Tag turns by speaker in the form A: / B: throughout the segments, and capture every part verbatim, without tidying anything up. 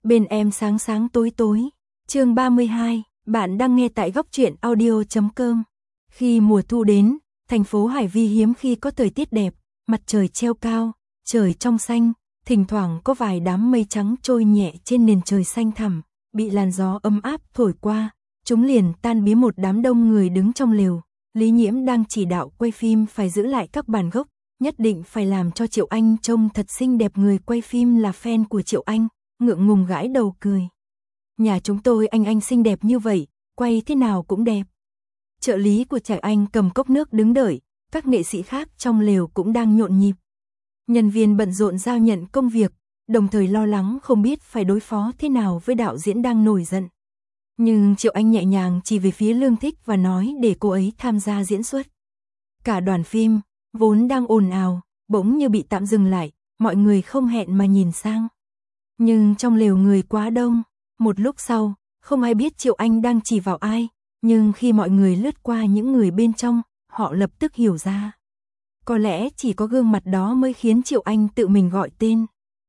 A: bên em sáng sáng tối tối. Chương ba mươi hai, bạn đang nghe tại góc truyện audio chấm com. Khi mùa thu đến, thành phố Hải Vi hiếm khi có thời tiết đẹp, mặt trời treo cao, trời trong xanh, thỉnh thoảng có vài đám mây trắng trôi nhẹ trên nền trời xanh thẳm, bị làn gió ấm áp thổi qua, chúng liền tan biến một đám đông người đứng trong lều. Lý Nhiễm đang chỉ đạo quay phim phải giữ lại các bản gốc, nhất định phải làm cho Triệu Anh trông thật xinh đẹp. Người quay phim là fan của Triệu Anh, ngượng ngùng gãi đầu cười. Nhà chúng tôi anh anh xinh đẹp như vậy, quay thế nào cũng đẹp. Trợ lý của Triệu Anh cầm cốc nước đứng đợi, các nghệ sĩ khác trong lều cũng đang nhộn nhịp. Nhân viên bận rộn giao nhận công việc, đồng thời lo lắng không biết phải đối phó thế nào với đạo diễn đang nổi giận. Nhưng Triệu Anh nhẹ nhàng chỉ về phía Lương Thích và nói để cô ấy tham gia diễn xuất. Cả đoàn phim, vốn đang ồn ào, bỗng như bị tạm dừng lại, mọi người không hẹn mà nhìn sang. Nhưng trong lều người quá đông, một lúc sau, không ai biết Triệu Anh đang chỉ vào ai, nhưng khi mọi người lướt qua những người bên trong, họ lập tức hiểu ra. Có lẽ chỉ có gương mặt đó mới khiến Triệu Anh tự mình gọi tên.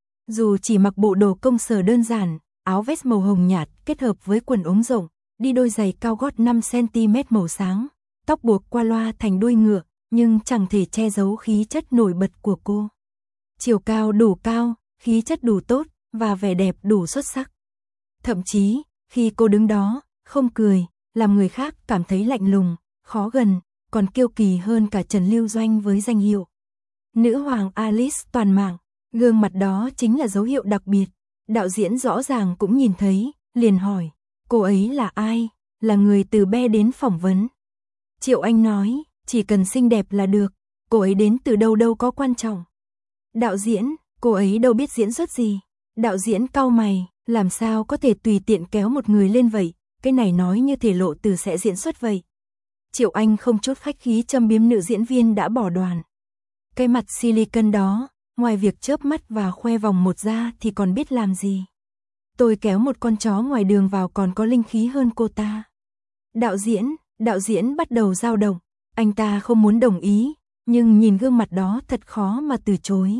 A: Dù chỉ mặc bộ đồ công sở đơn giản, áo vest màu hồng nhạt kết hợp với quần ống rộng, đi đôi giày cao gót năm xăng ti mét màu sáng, tóc buộc qua loa thành đuôi ngựa, nhưng chẳng thể che giấu khí chất nổi bật của cô. Chiều cao đủ cao, khí chất đủ tốt, và vẻ đẹp đủ xuất sắc. Thậm chí, khi cô đứng đó, không cười, làm người khác cảm thấy lạnh lùng, khó gần, còn kiêu kỳ hơn cả Trần Lưu Doanh với danh hiệu Nữ hoàng Alice toàn mạng. Gương mặt đó chính là dấu hiệu đặc biệt. Đạo diễn rõ ràng cũng nhìn thấy, liền hỏi, cô ấy là ai? Là người từ Be đến phỏng vấn. Triệu Anh nói, chỉ cần xinh đẹp là được, cô ấy đến từ đâu đâu có quan trọng. Đạo diễn, cô ấy đâu biết diễn xuất gì. Đạo diễn cau mày, làm sao có thể tùy tiện kéo một người lên vậy, cái này nói như thể lộ từ sẽ diễn xuất vậy. Triệu Anh không chút khách khí châm biếm nữ diễn viên đã bỏ đoàn. Cái mặt silicon đó, ngoài việc chớp mắt và khoe vòng một ra thì còn biết làm gì. Tôi kéo một con chó ngoài đường vào còn có linh khí hơn cô ta. Đạo diễn, đạo diễn bắt đầu dao động, anh ta không muốn đồng ý, nhưng nhìn gương mặt đó thật khó mà từ chối.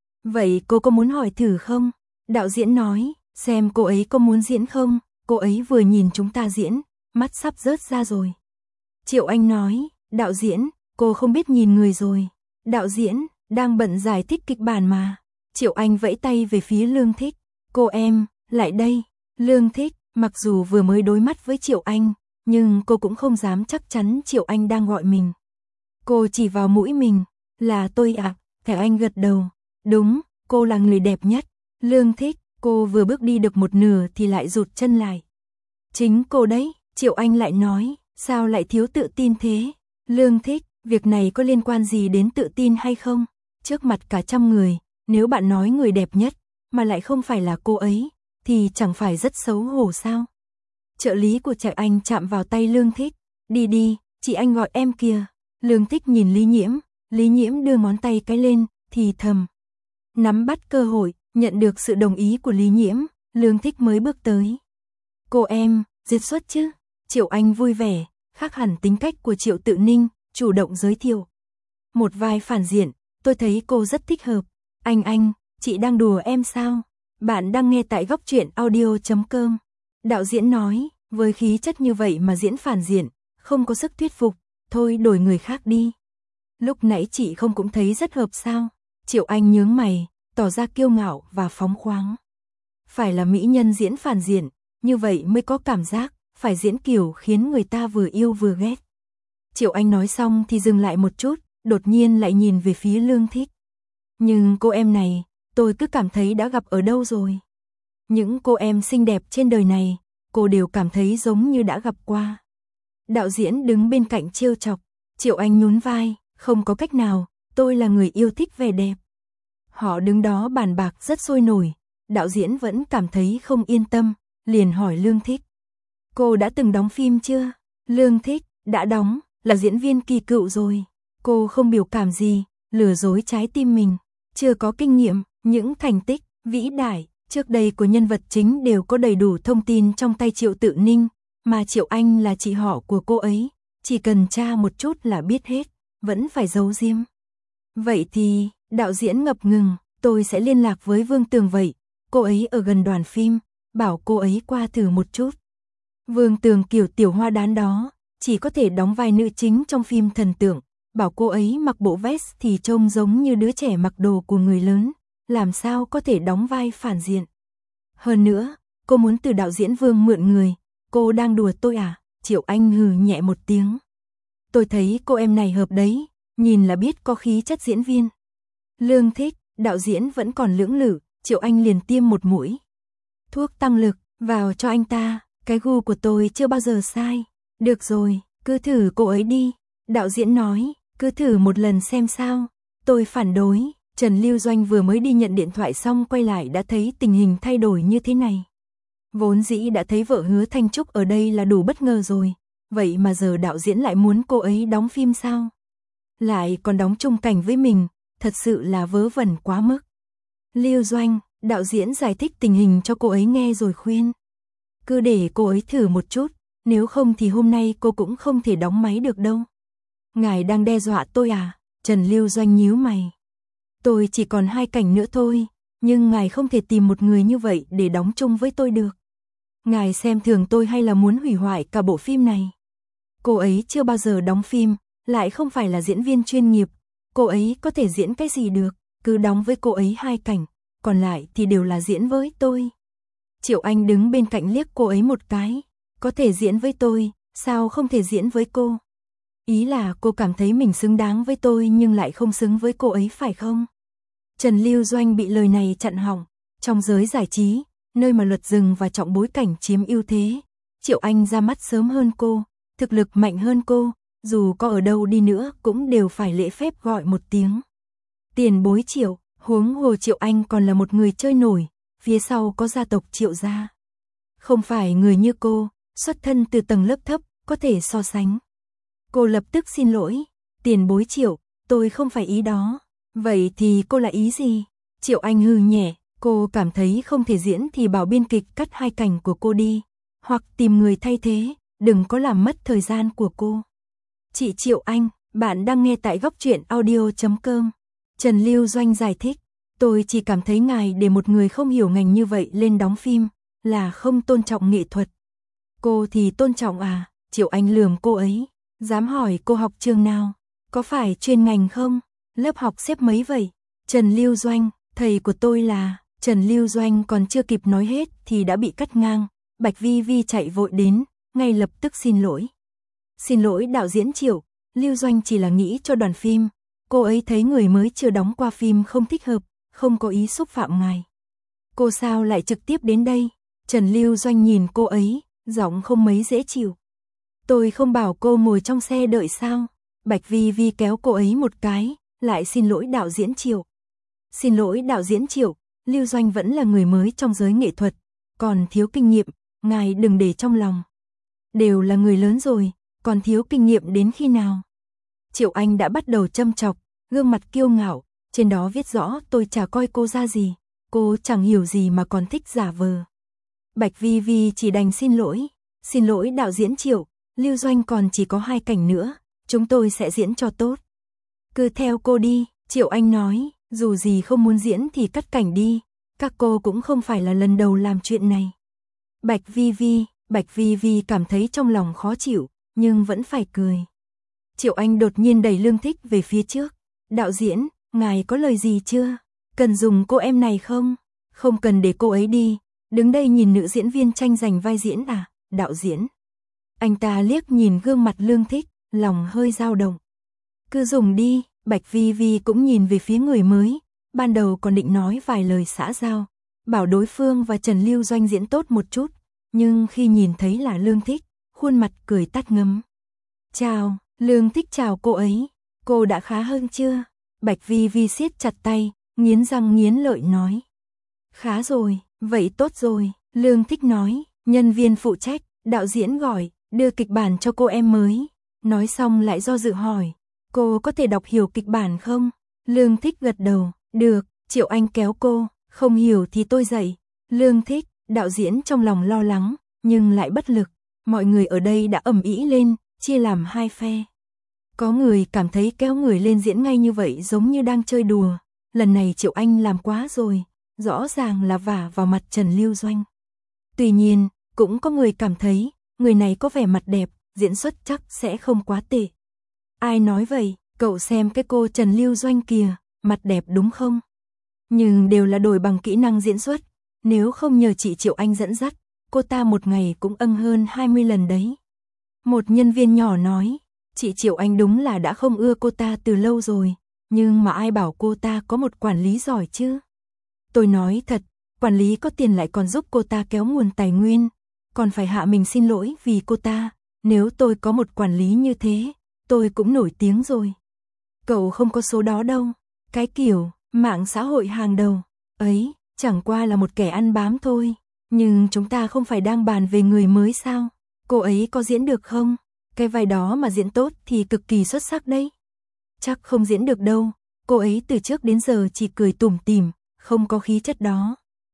A: Vậy cô có muốn hỏi thử không? Đạo diễn nói, xem cô ấy có muốn diễn không, cô ấy vừa nhìn chúng ta diễn, mắt sắp rớt ra rồi. Triệu Anh nói, đạo diễn, cô không biết nhìn người rồi. Đạo diễn, đang bận giải thích kịch bản mà. Triệu Anh vẫy tay về phía Lương Thích, cô em, lại đây. Lương Thích, mặc dù vừa mới đối mắt với Triệu Anh, nhưng cô cũng không dám chắc chắn Triệu Anh đang gọi mình. Cô chỉ vào mũi mình, là tôi ạ. À? Thẻ Anh gật đầu, đúng, cô là người đẹp nhất. Lương Thích, cô vừa bước đi được một nửa thì lại rụt chân lại. Chính cô đấy, Triệu Anh lại nói, sao lại thiếu tự tin thế? Lương Thích, việc này có liên quan gì đến tự tin hay không? Trước mặt cả trăm người, nếu bạn nói người đẹp nhất, mà lại không phải là cô ấy, thì chẳng phải rất xấu hổ sao? Trợ lý của Trạch Anh chạm vào tay Lương Thích, đi đi, chị Anh gọi em kìa. Lương Thích nhìn Lý Nhiễm, Lý Nhiễm đưa ngón tay cái lên, thì thầm. Nắm bắt cơ hội, nhận được sự đồng ý của Lý Nhiễm, Lương Thích mới bước tới. Cô em, diễn xuất chứ? Triệu Anh vui vẻ, khác hẳn tính cách của Triệu Tự Ninh, chủ động giới thiệu. Một vai phản diện, tôi thấy cô rất thích hợp. Anh anh, chị đang đùa em sao? Bạn đang nghe tại góc truyện audio chấm com. Đạo diễn nói, với khí chất như vậy mà diễn phản diện, không có sức thuyết phục, thôi đổi người khác đi. Lúc nãy chị không cũng thấy rất hợp sao? Triệu Anh nhướng mày, tỏ ra kiêu ngạo và phóng khoáng. Phải là mỹ nhân diễn phản diện, như vậy mới có cảm giác, phải diễn kiểu khiến người ta vừa yêu vừa ghét. Triệu Anh nói xong thì dừng lại một chút, đột nhiên lại nhìn về phía Lương Thích. Nhưng cô em này, tôi cứ cảm thấy đã gặp ở đâu rồi. Những cô em xinh đẹp trên đời này, cô đều cảm thấy giống như đã gặp qua. Đạo diễn đứng bên cạnh trêu chọc, Triệu Anh nhún vai, không có cách nào, tôi là người yêu thích vẻ đẹp. Họ đứng đó bàn bạc rất sôi nổi, đạo diễn vẫn cảm thấy không yên tâm, liền hỏi Lương Thích. Cô đã từng đóng phim chưa? Lương Thích, đã đóng, là diễn viên kỳ cựu rồi. Cô không biểu cảm gì, lừa dối trái tim mình, chưa có kinh nghiệm, những thành tích vĩ đại trước đây của nhân vật chính đều có đầy đủ thông tin trong tay Triệu Tự Ninh, mà Triệu Anh là chị họ của cô ấy, chỉ cần tra một chút là biết hết, vẫn phải giấu giếm. Vậy thì, đạo diễn ngập ngừng, tôi sẽ liên lạc với Vương Tường vậy, cô ấy ở gần đoàn phim, bảo cô ấy qua thử một chút. Vương Tường Kiều tiểu hoa đán đó, chỉ có thể đóng vai nữ chính trong phim thần tượng, bảo cô ấy mặc bộ vest thì trông giống như đứa trẻ mặc đồ của người lớn, làm sao có thể đóng vai phản diện. Hơn nữa, cô muốn từ đạo diễn Vương mượn người, cô đang đùa tôi à? Triệu Anh hừ nhẹ một tiếng. Tôi thấy cô em này hợp đấy, nhìn là biết có khí chất diễn viên. Lương Thích, đạo diễn vẫn còn lưỡng lự, Triệu Anh liền tiêm một mũi thuốc tăng lực vào cho anh ta, cái gu của tôi chưa bao giờ sai. Được rồi, cứ thử cô ấy đi. Đạo diễn nói, cứ thử một lần xem sao. Tôi phản đối. Trần Lưu Doanh vừa mới đi nhận điện thoại xong quay lại đã thấy tình hình thay đổi như thế này. Vốn dĩ đã thấy vợ Hứa Thanh Trúc ở đây là đủ bất ngờ rồi. Vậy mà giờ đạo diễn lại muốn cô ấy đóng phim sao? Lại còn đóng chung cảnh với mình, thật sự là vớ vẩn quá mức. Lưu Doanh, đạo diễn giải thích tình hình cho cô ấy nghe rồi khuyên. Cứ để cô ấy thử một chút, nếu không thì hôm nay cô cũng không thể đóng máy được đâu. Ngài đang đe dọa tôi à? Trần Lưu Doanh nhíu mày. Tôi chỉ còn hai cảnh nữa thôi, nhưng ngài không thể tìm một người như vậy để đóng chung với tôi được. Ngài xem thường tôi hay là muốn hủy hoại cả bộ phim này? Cô ấy chưa bao giờ đóng phim, lại không phải là diễn viên chuyên nghiệp. Cô ấy có thể diễn cái gì được, cứ đóng với cô ấy hai cảnh, còn lại thì đều là diễn với tôi. Triệu Anh đứng bên cạnh liếc cô ấy một cái. Có thể diễn với tôi, sao không thể diễn với cô? Ý là cô cảm thấy mình xứng đáng với tôi nhưng lại không xứng với cô ấy phải không? Trần Lưu Doanh bị lời này chặn họng. Trong giới giải trí, nơi mà luật rừng và trọng bối cảnh chiếm ưu thế, Triệu Anh ra mắt sớm hơn cô, thực lực mạnh hơn cô, dù có ở đâu đi nữa cũng đều phải lễ phép gọi một tiếng. Tiền bối Triệu, huống hồ Triệu Anh còn là một người chơi nổi, phía sau có gia tộc Triệu gia. Không phải người như cô, xuất thân từ tầng lớp thấp, có thể so sánh. Cô lập tức xin lỗi, tiền bối Triệu, tôi không phải ý đó. Vậy thì cô là ý gì? Triệu Anh hừ nhẹ, cô cảm thấy không thể diễn thì bảo biên kịch cắt hai cảnh của cô đi, hoặc tìm người thay thế, đừng có làm mất thời gian của cô. Chị Triệu Anh, bạn đang nghe tại góc truyện audio chấm com. Trần Lưu Doanh giải thích, tôi chỉ cảm thấy ngài để một người không hiểu ngành như vậy lên đóng phim, là không tôn trọng nghệ thuật. Cô thì tôn trọng à? Triệu Anh lườm cô ấy, dám hỏi cô học trường nào? Có phải chuyên ngành không? Lớp học xếp mấy vậy? Trần Lưu Doanh, thầy của tôi là... Trần Lưu Doanh còn chưa kịp nói hết thì đã bị cắt ngang. Bạch Vi Vi chạy vội đến, ngay lập tức xin lỗi. Xin lỗi đạo diễn Triệu, Lưu Doanh chỉ là nghĩ cho đoàn phim. Cô ấy thấy người mới chưa đóng qua phim không thích hợp, không có ý xúc phạm ngài. Cô sao lại trực tiếp đến đây? Trần Lưu Doanh nhìn cô ấy, giọng không mấy dễ chịu. Tôi không bảo cô ngồi trong xe đợi sao? Bạch Vi Vi kéo cô ấy một cái, lại xin lỗi đạo diễn Triệu. Xin lỗi đạo diễn Triệu, Lưu Doanh vẫn là người mới trong giới nghệ thuật, còn thiếu kinh nghiệm, ngài đừng để trong lòng. Đều là người lớn rồi, còn thiếu kinh nghiệm đến khi nào? Triệu Anh đã bắt đầu châm chọc, gương mặt kiêu ngạo, trên đó viết rõ tôi chả coi cô ra gì, cô chẳng hiểu gì mà còn thích giả vờ. Bạch Vi Vi chỉ đành xin lỗi, xin lỗi đạo diễn Triệu, Lưu Doanh còn chỉ có hai cảnh nữa, chúng tôi sẽ diễn cho tốt. Cứ theo cô đi, Triệu Anh nói, dù gì không muốn diễn thì cắt cảnh đi, các cô cũng không phải là lần đầu làm chuyện này. Bạch Vi Vi, Bạch Vi Vi cảm thấy trong lòng khó chịu, nhưng vẫn phải cười. Triệu Anh đột nhiên đẩy Lương Thích về phía trước. Đạo diễn, ngài có lời gì chưa? Cần dùng cô em này không? Không cần để cô ấy đi, đứng đây nhìn nữ diễn viên tranh giành vai diễn à? Đạo diễn. Anh ta liếc nhìn gương mặt Lương Thích, lòng hơi dao động. Cứ dùng đi, Bạch Vi Vi cũng nhìn về phía người mới, ban đầu còn định nói vài lời xã giao, bảo đối phương và Trần Lưu Doanh diễn tốt một chút, nhưng khi nhìn thấy là Lương Thích, khuôn mặt cười tắt ngấm. Chào, Lương Thích chào cô ấy, cô đã khá hơn chưa? Bạch Vi Vi siết chặt tay, nghiến răng nghiến lợi nói. Khá rồi, vậy tốt rồi, Lương Thích nói, nhân viên phụ trách, đạo diễn gọi, đưa kịch bản cho cô em mới. Nói xong lại do dự hỏi, cô có thể đọc hiểu kịch bản không? Lương Thích gật đầu, được, Triệu Anh kéo cô, không hiểu thì tôi dạy. Lương Thích, đạo diễn trong lòng lo lắng, nhưng lại bất lực, mọi người ở đây đã ầm ĩ lên, chia làm hai phe. Có người cảm thấy kéo người lên diễn ngay như vậy giống như đang chơi đùa, lần này Triệu Anh làm quá rồi, rõ ràng là vả vào mặt Trần Lưu Doanh. Tuy nhiên, cũng có người cảm thấy, người này có vẻ mặt đẹp, diễn xuất chắc sẽ không quá tệ. Ai nói vậy, cậu xem cái cô Trần Lưu Doanh kìa, mặt đẹp đúng không? Nhưng đều là đổi bằng kỹ năng diễn xuất, nếu không nhờ chị Triệu Anh dẫn dắt, cô ta một ngày cũng âng hơn hai mươi lần đấy. Một nhân viên nhỏ nói, chị Triệu Anh đúng là đã không ưa cô ta từ lâu rồi, nhưng mà ai bảo cô ta có một quản lý giỏi chứ? Tôi nói thật, quản lý có tiền lại còn giúp cô ta kéo nguồn tài nguyên, còn phải hạ mình xin lỗi vì cô ta, nếu tôi có một quản lý như thế, tôi cũng nổi tiếng rồi. Cậu không có số đó đâu, cái kiểu, mạng xã hội hàng đầu, ấy, chẳng qua là một kẻ ăn bám thôi, nhưng chúng ta không phải đang bàn về người mới sao, cô ấy có diễn được không? Cái vai đó mà diễn tốt thì cực kỳ xuất sắc đấy. Chắc không diễn được đâu, cô ấy từ trước đến giờ chỉ cười tủm tỉm, không có khí chất đó.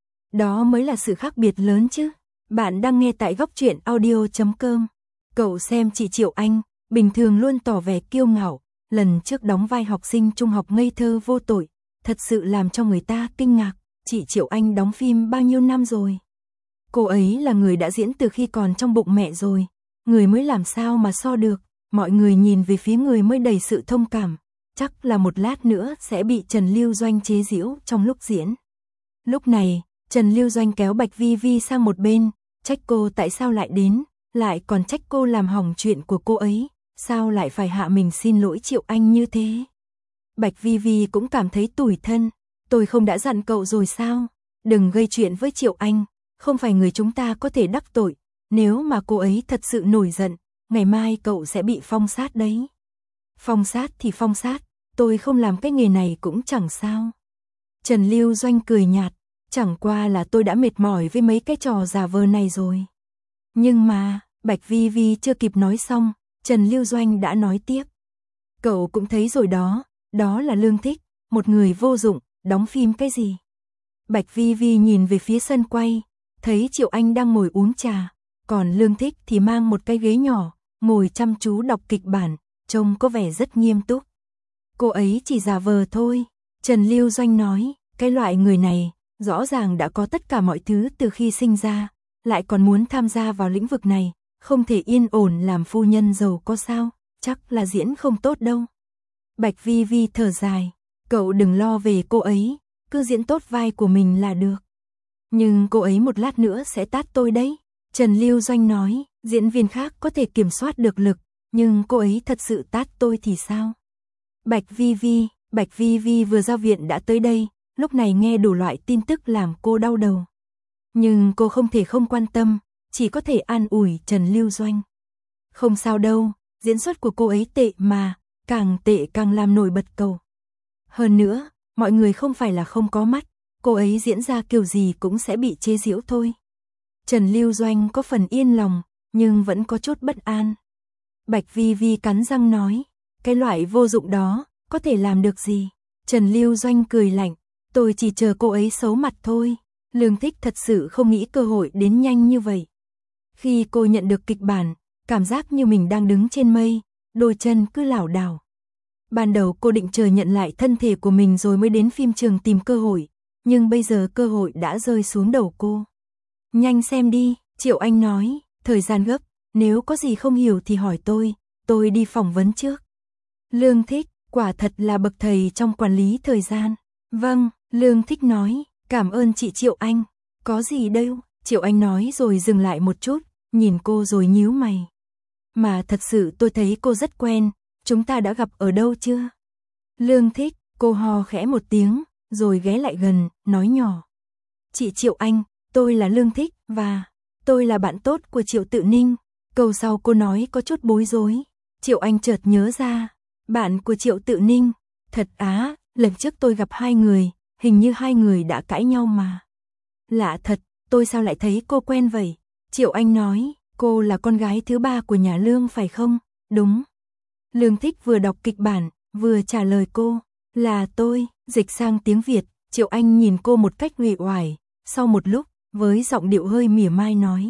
A: Đó mới là sự khác biệt lớn chứ. Bạn đang nghe tại góc truyện audio chấm com. Cậu xem chị Triệu Anh, bình thường luôn tỏ vẻ kiêu ngạo, lần trước đóng vai học sinh trung học ngây thơ vô tội, thật sự làm cho người ta kinh ngạc, chị Triệu Anh đóng phim bao nhiêu năm rồi. Cô ấy là người đã diễn từ khi còn trong bụng mẹ rồi, người mới làm sao mà so được, mọi người nhìn về phía người mới đầy sự thông cảm, chắc là một lát nữa sẽ bị Trần Lưu Doanh chế giễu trong lúc diễn. Lúc này, Trần Lưu Doanh kéo Bạch Vi Vi sang một bên, trách cô tại sao lại đến, lại còn trách cô làm hỏng chuyện của cô ấy, sao lại phải hạ mình xin lỗi Triệu Anh như thế. Bạch Vi Vi cũng cảm thấy tủi thân, tôi không đã dặn cậu rồi sao, đừng gây chuyện với Triệu Anh, không phải người chúng ta có thể đắc tội, nếu mà cô ấy thật sự nổi giận, ngày mai cậu sẽ bị phong sát đấy. Phong sát thì phong sát, tôi không làm cái nghề này cũng chẳng sao. Trần Lưu Doanh cười nhạt, chẳng qua là tôi đã mệt mỏi với mấy cái trò giả vờ này rồi. Nhưng mà, Bạch Vi Vi chưa kịp nói xong, Trần Lưu Doanh đã nói tiếp. Cậu cũng thấy rồi đó, đó là Lương Thích, một người vô dụng, đóng phim cái gì. Bạch Vi Vi nhìn về phía sân quay, thấy Triệu Anh đang ngồi uống trà, còn Lương Thích thì mang một cái ghế nhỏ, ngồi chăm chú đọc kịch bản, trông có vẻ rất nghiêm túc. Cô ấy chỉ giả vờ thôi, Trần Lưu Doanh nói, cái loại người này, rõ ràng đã có tất cả mọi thứ từ khi sinh ra, lại còn muốn tham gia vào lĩnh vực này, không thể yên ổn làm phu nhân giàu có sao, chắc là diễn không tốt đâu. Bạch Vi Vi thở dài, cậu đừng lo về cô ấy, cứ diễn tốt vai của mình là được. Nhưng cô ấy một lát nữa sẽ tát tôi đấy. Trần Lưu Doanh nói, diễn viên khác có thể kiểm soát được lực, nhưng cô ấy thật sự tát tôi thì sao? Bạch Vi Vi, Bạch Vi Vi vừa ra viện đã tới đây, lúc này nghe đủ loại tin tức làm cô đau đầu. Nhưng cô không thể không quan tâm, chỉ có thể an ủi Trần Lưu Doanh. Không sao đâu, diễn xuất của cô ấy tệ mà, càng tệ càng làm nổi bật cậu. Hơn nữa, mọi người không phải là không có mắt, cô ấy diễn ra kiểu gì cũng sẽ bị chế giễu thôi. Trần Lưu Doanh có phần yên lòng, nhưng vẫn có chút bất an. Bạch Vi Vi cắn răng nói, cái loại vô dụng đó, có thể làm được gì? Trần Lưu Doanh cười lạnh, tôi chỉ chờ cô ấy xấu mặt thôi. Lương Thích thật sự không nghĩ cơ hội đến nhanh như vậy. Khi cô nhận được kịch bản, cảm giác như mình đang đứng trên mây, đôi chân cứ lảo đảo. Ban đầu cô định chờ nhận lại thân thể của mình rồi mới đến phim trường tìm cơ hội, nhưng bây giờ cơ hội đã rơi xuống đầu cô. Nhanh xem đi, Triệu Anh nói, thời gian gấp, nếu có gì không hiểu thì hỏi tôi, tôi đi phỏng vấn trước. Lương Thích, quả thật là bậc thầy trong quản lý thời gian. Vâng, Lương Thích nói, cảm ơn chị Triệu Anh, có gì đâu, Triệu Anh nói rồi dừng lại một chút, nhìn cô rồi nhíu mày. Mà thật sự tôi thấy cô rất quen, chúng ta đã gặp ở đâu chưa? Lương Thích, cô hò khẽ một tiếng, rồi ghé lại gần, nói nhỏ. Chị Triệu Anh, tôi là Lương Thích, và tôi là bạn tốt của Triệu Tự Ninh. Câu sau cô nói có chút bối rối. Triệu Anh chợt nhớ ra, bạn của Triệu Tự Ninh, thật á, lần trước tôi gặp hai người, hình như hai người đã cãi nhau mà. Lạ thật, tôi sao lại thấy cô quen vậy? Triệu Anh nói, cô là con gái thứ ba của nhà Lương phải không? Đúng. Lương Thích vừa đọc kịch bản, vừa trả lời cô, là tôi. Dịch sang tiếng Việt, Triệu Anh nhìn cô một cách uể oải, sau một lúc, với giọng điệu hơi mỉa mai nói.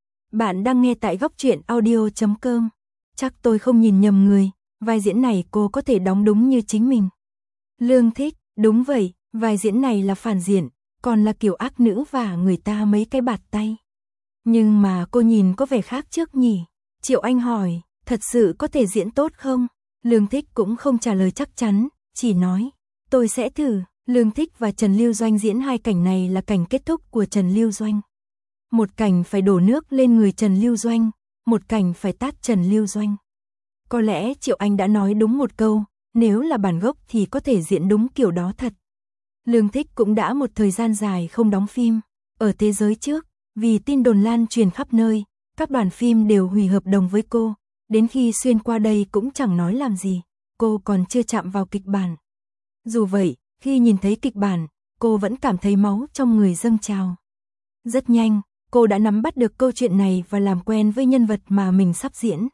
A: Bạn đang nghe tại góc truyện audio chấm com. Chắc tôi không nhìn nhầm người, vai diễn này cô có thể đóng đúng như chính mình. Lương Thích, đúng vậy, vai diễn này là phản diện, còn là kiểu ác nữ và người ta mấy cái bạt tay. Nhưng mà cô nhìn có vẻ khác trước nhỉ? Triệu Anh hỏi, thật sự có thể diễn tốt không? Lương Thích cũng không trả lời chắc chắn, chỉ nói, tôi sẽ thử. Lương Thích và Trần Lưu Doanh diễn hai cảnh này là cảnh kết thúc của Trần Lưu Doanh. Một cảnh phải đổ nước lên người Trần Lưu Doanh, một cảnh phải tát Trần Lưu Doanh. Có lẽ Triệu Anh đã nói đúng một câu, nếu là bản gốc thì có thể diễn đúng kiểu đó thật. Lương Thích cũng đã một thời gian dài không đóng phim. Ở thế giới trước, vì tin đồn lan truyền khắp nơi, các đoàn phim đều hủy hợp đồng với cô. Đến khi xuyên qua đây cũng chẳng nói làm gì, cô còn chưa chạm vào kịch bản. Dù vậy, khi nhìn thấy kịch bản, cô vẫn cảm thấy máu trong người dâng trào. Rất nhanh, cô đã nắm bắt được câu chuyện này và làm quen với nhân vật mà mình sắp diễn.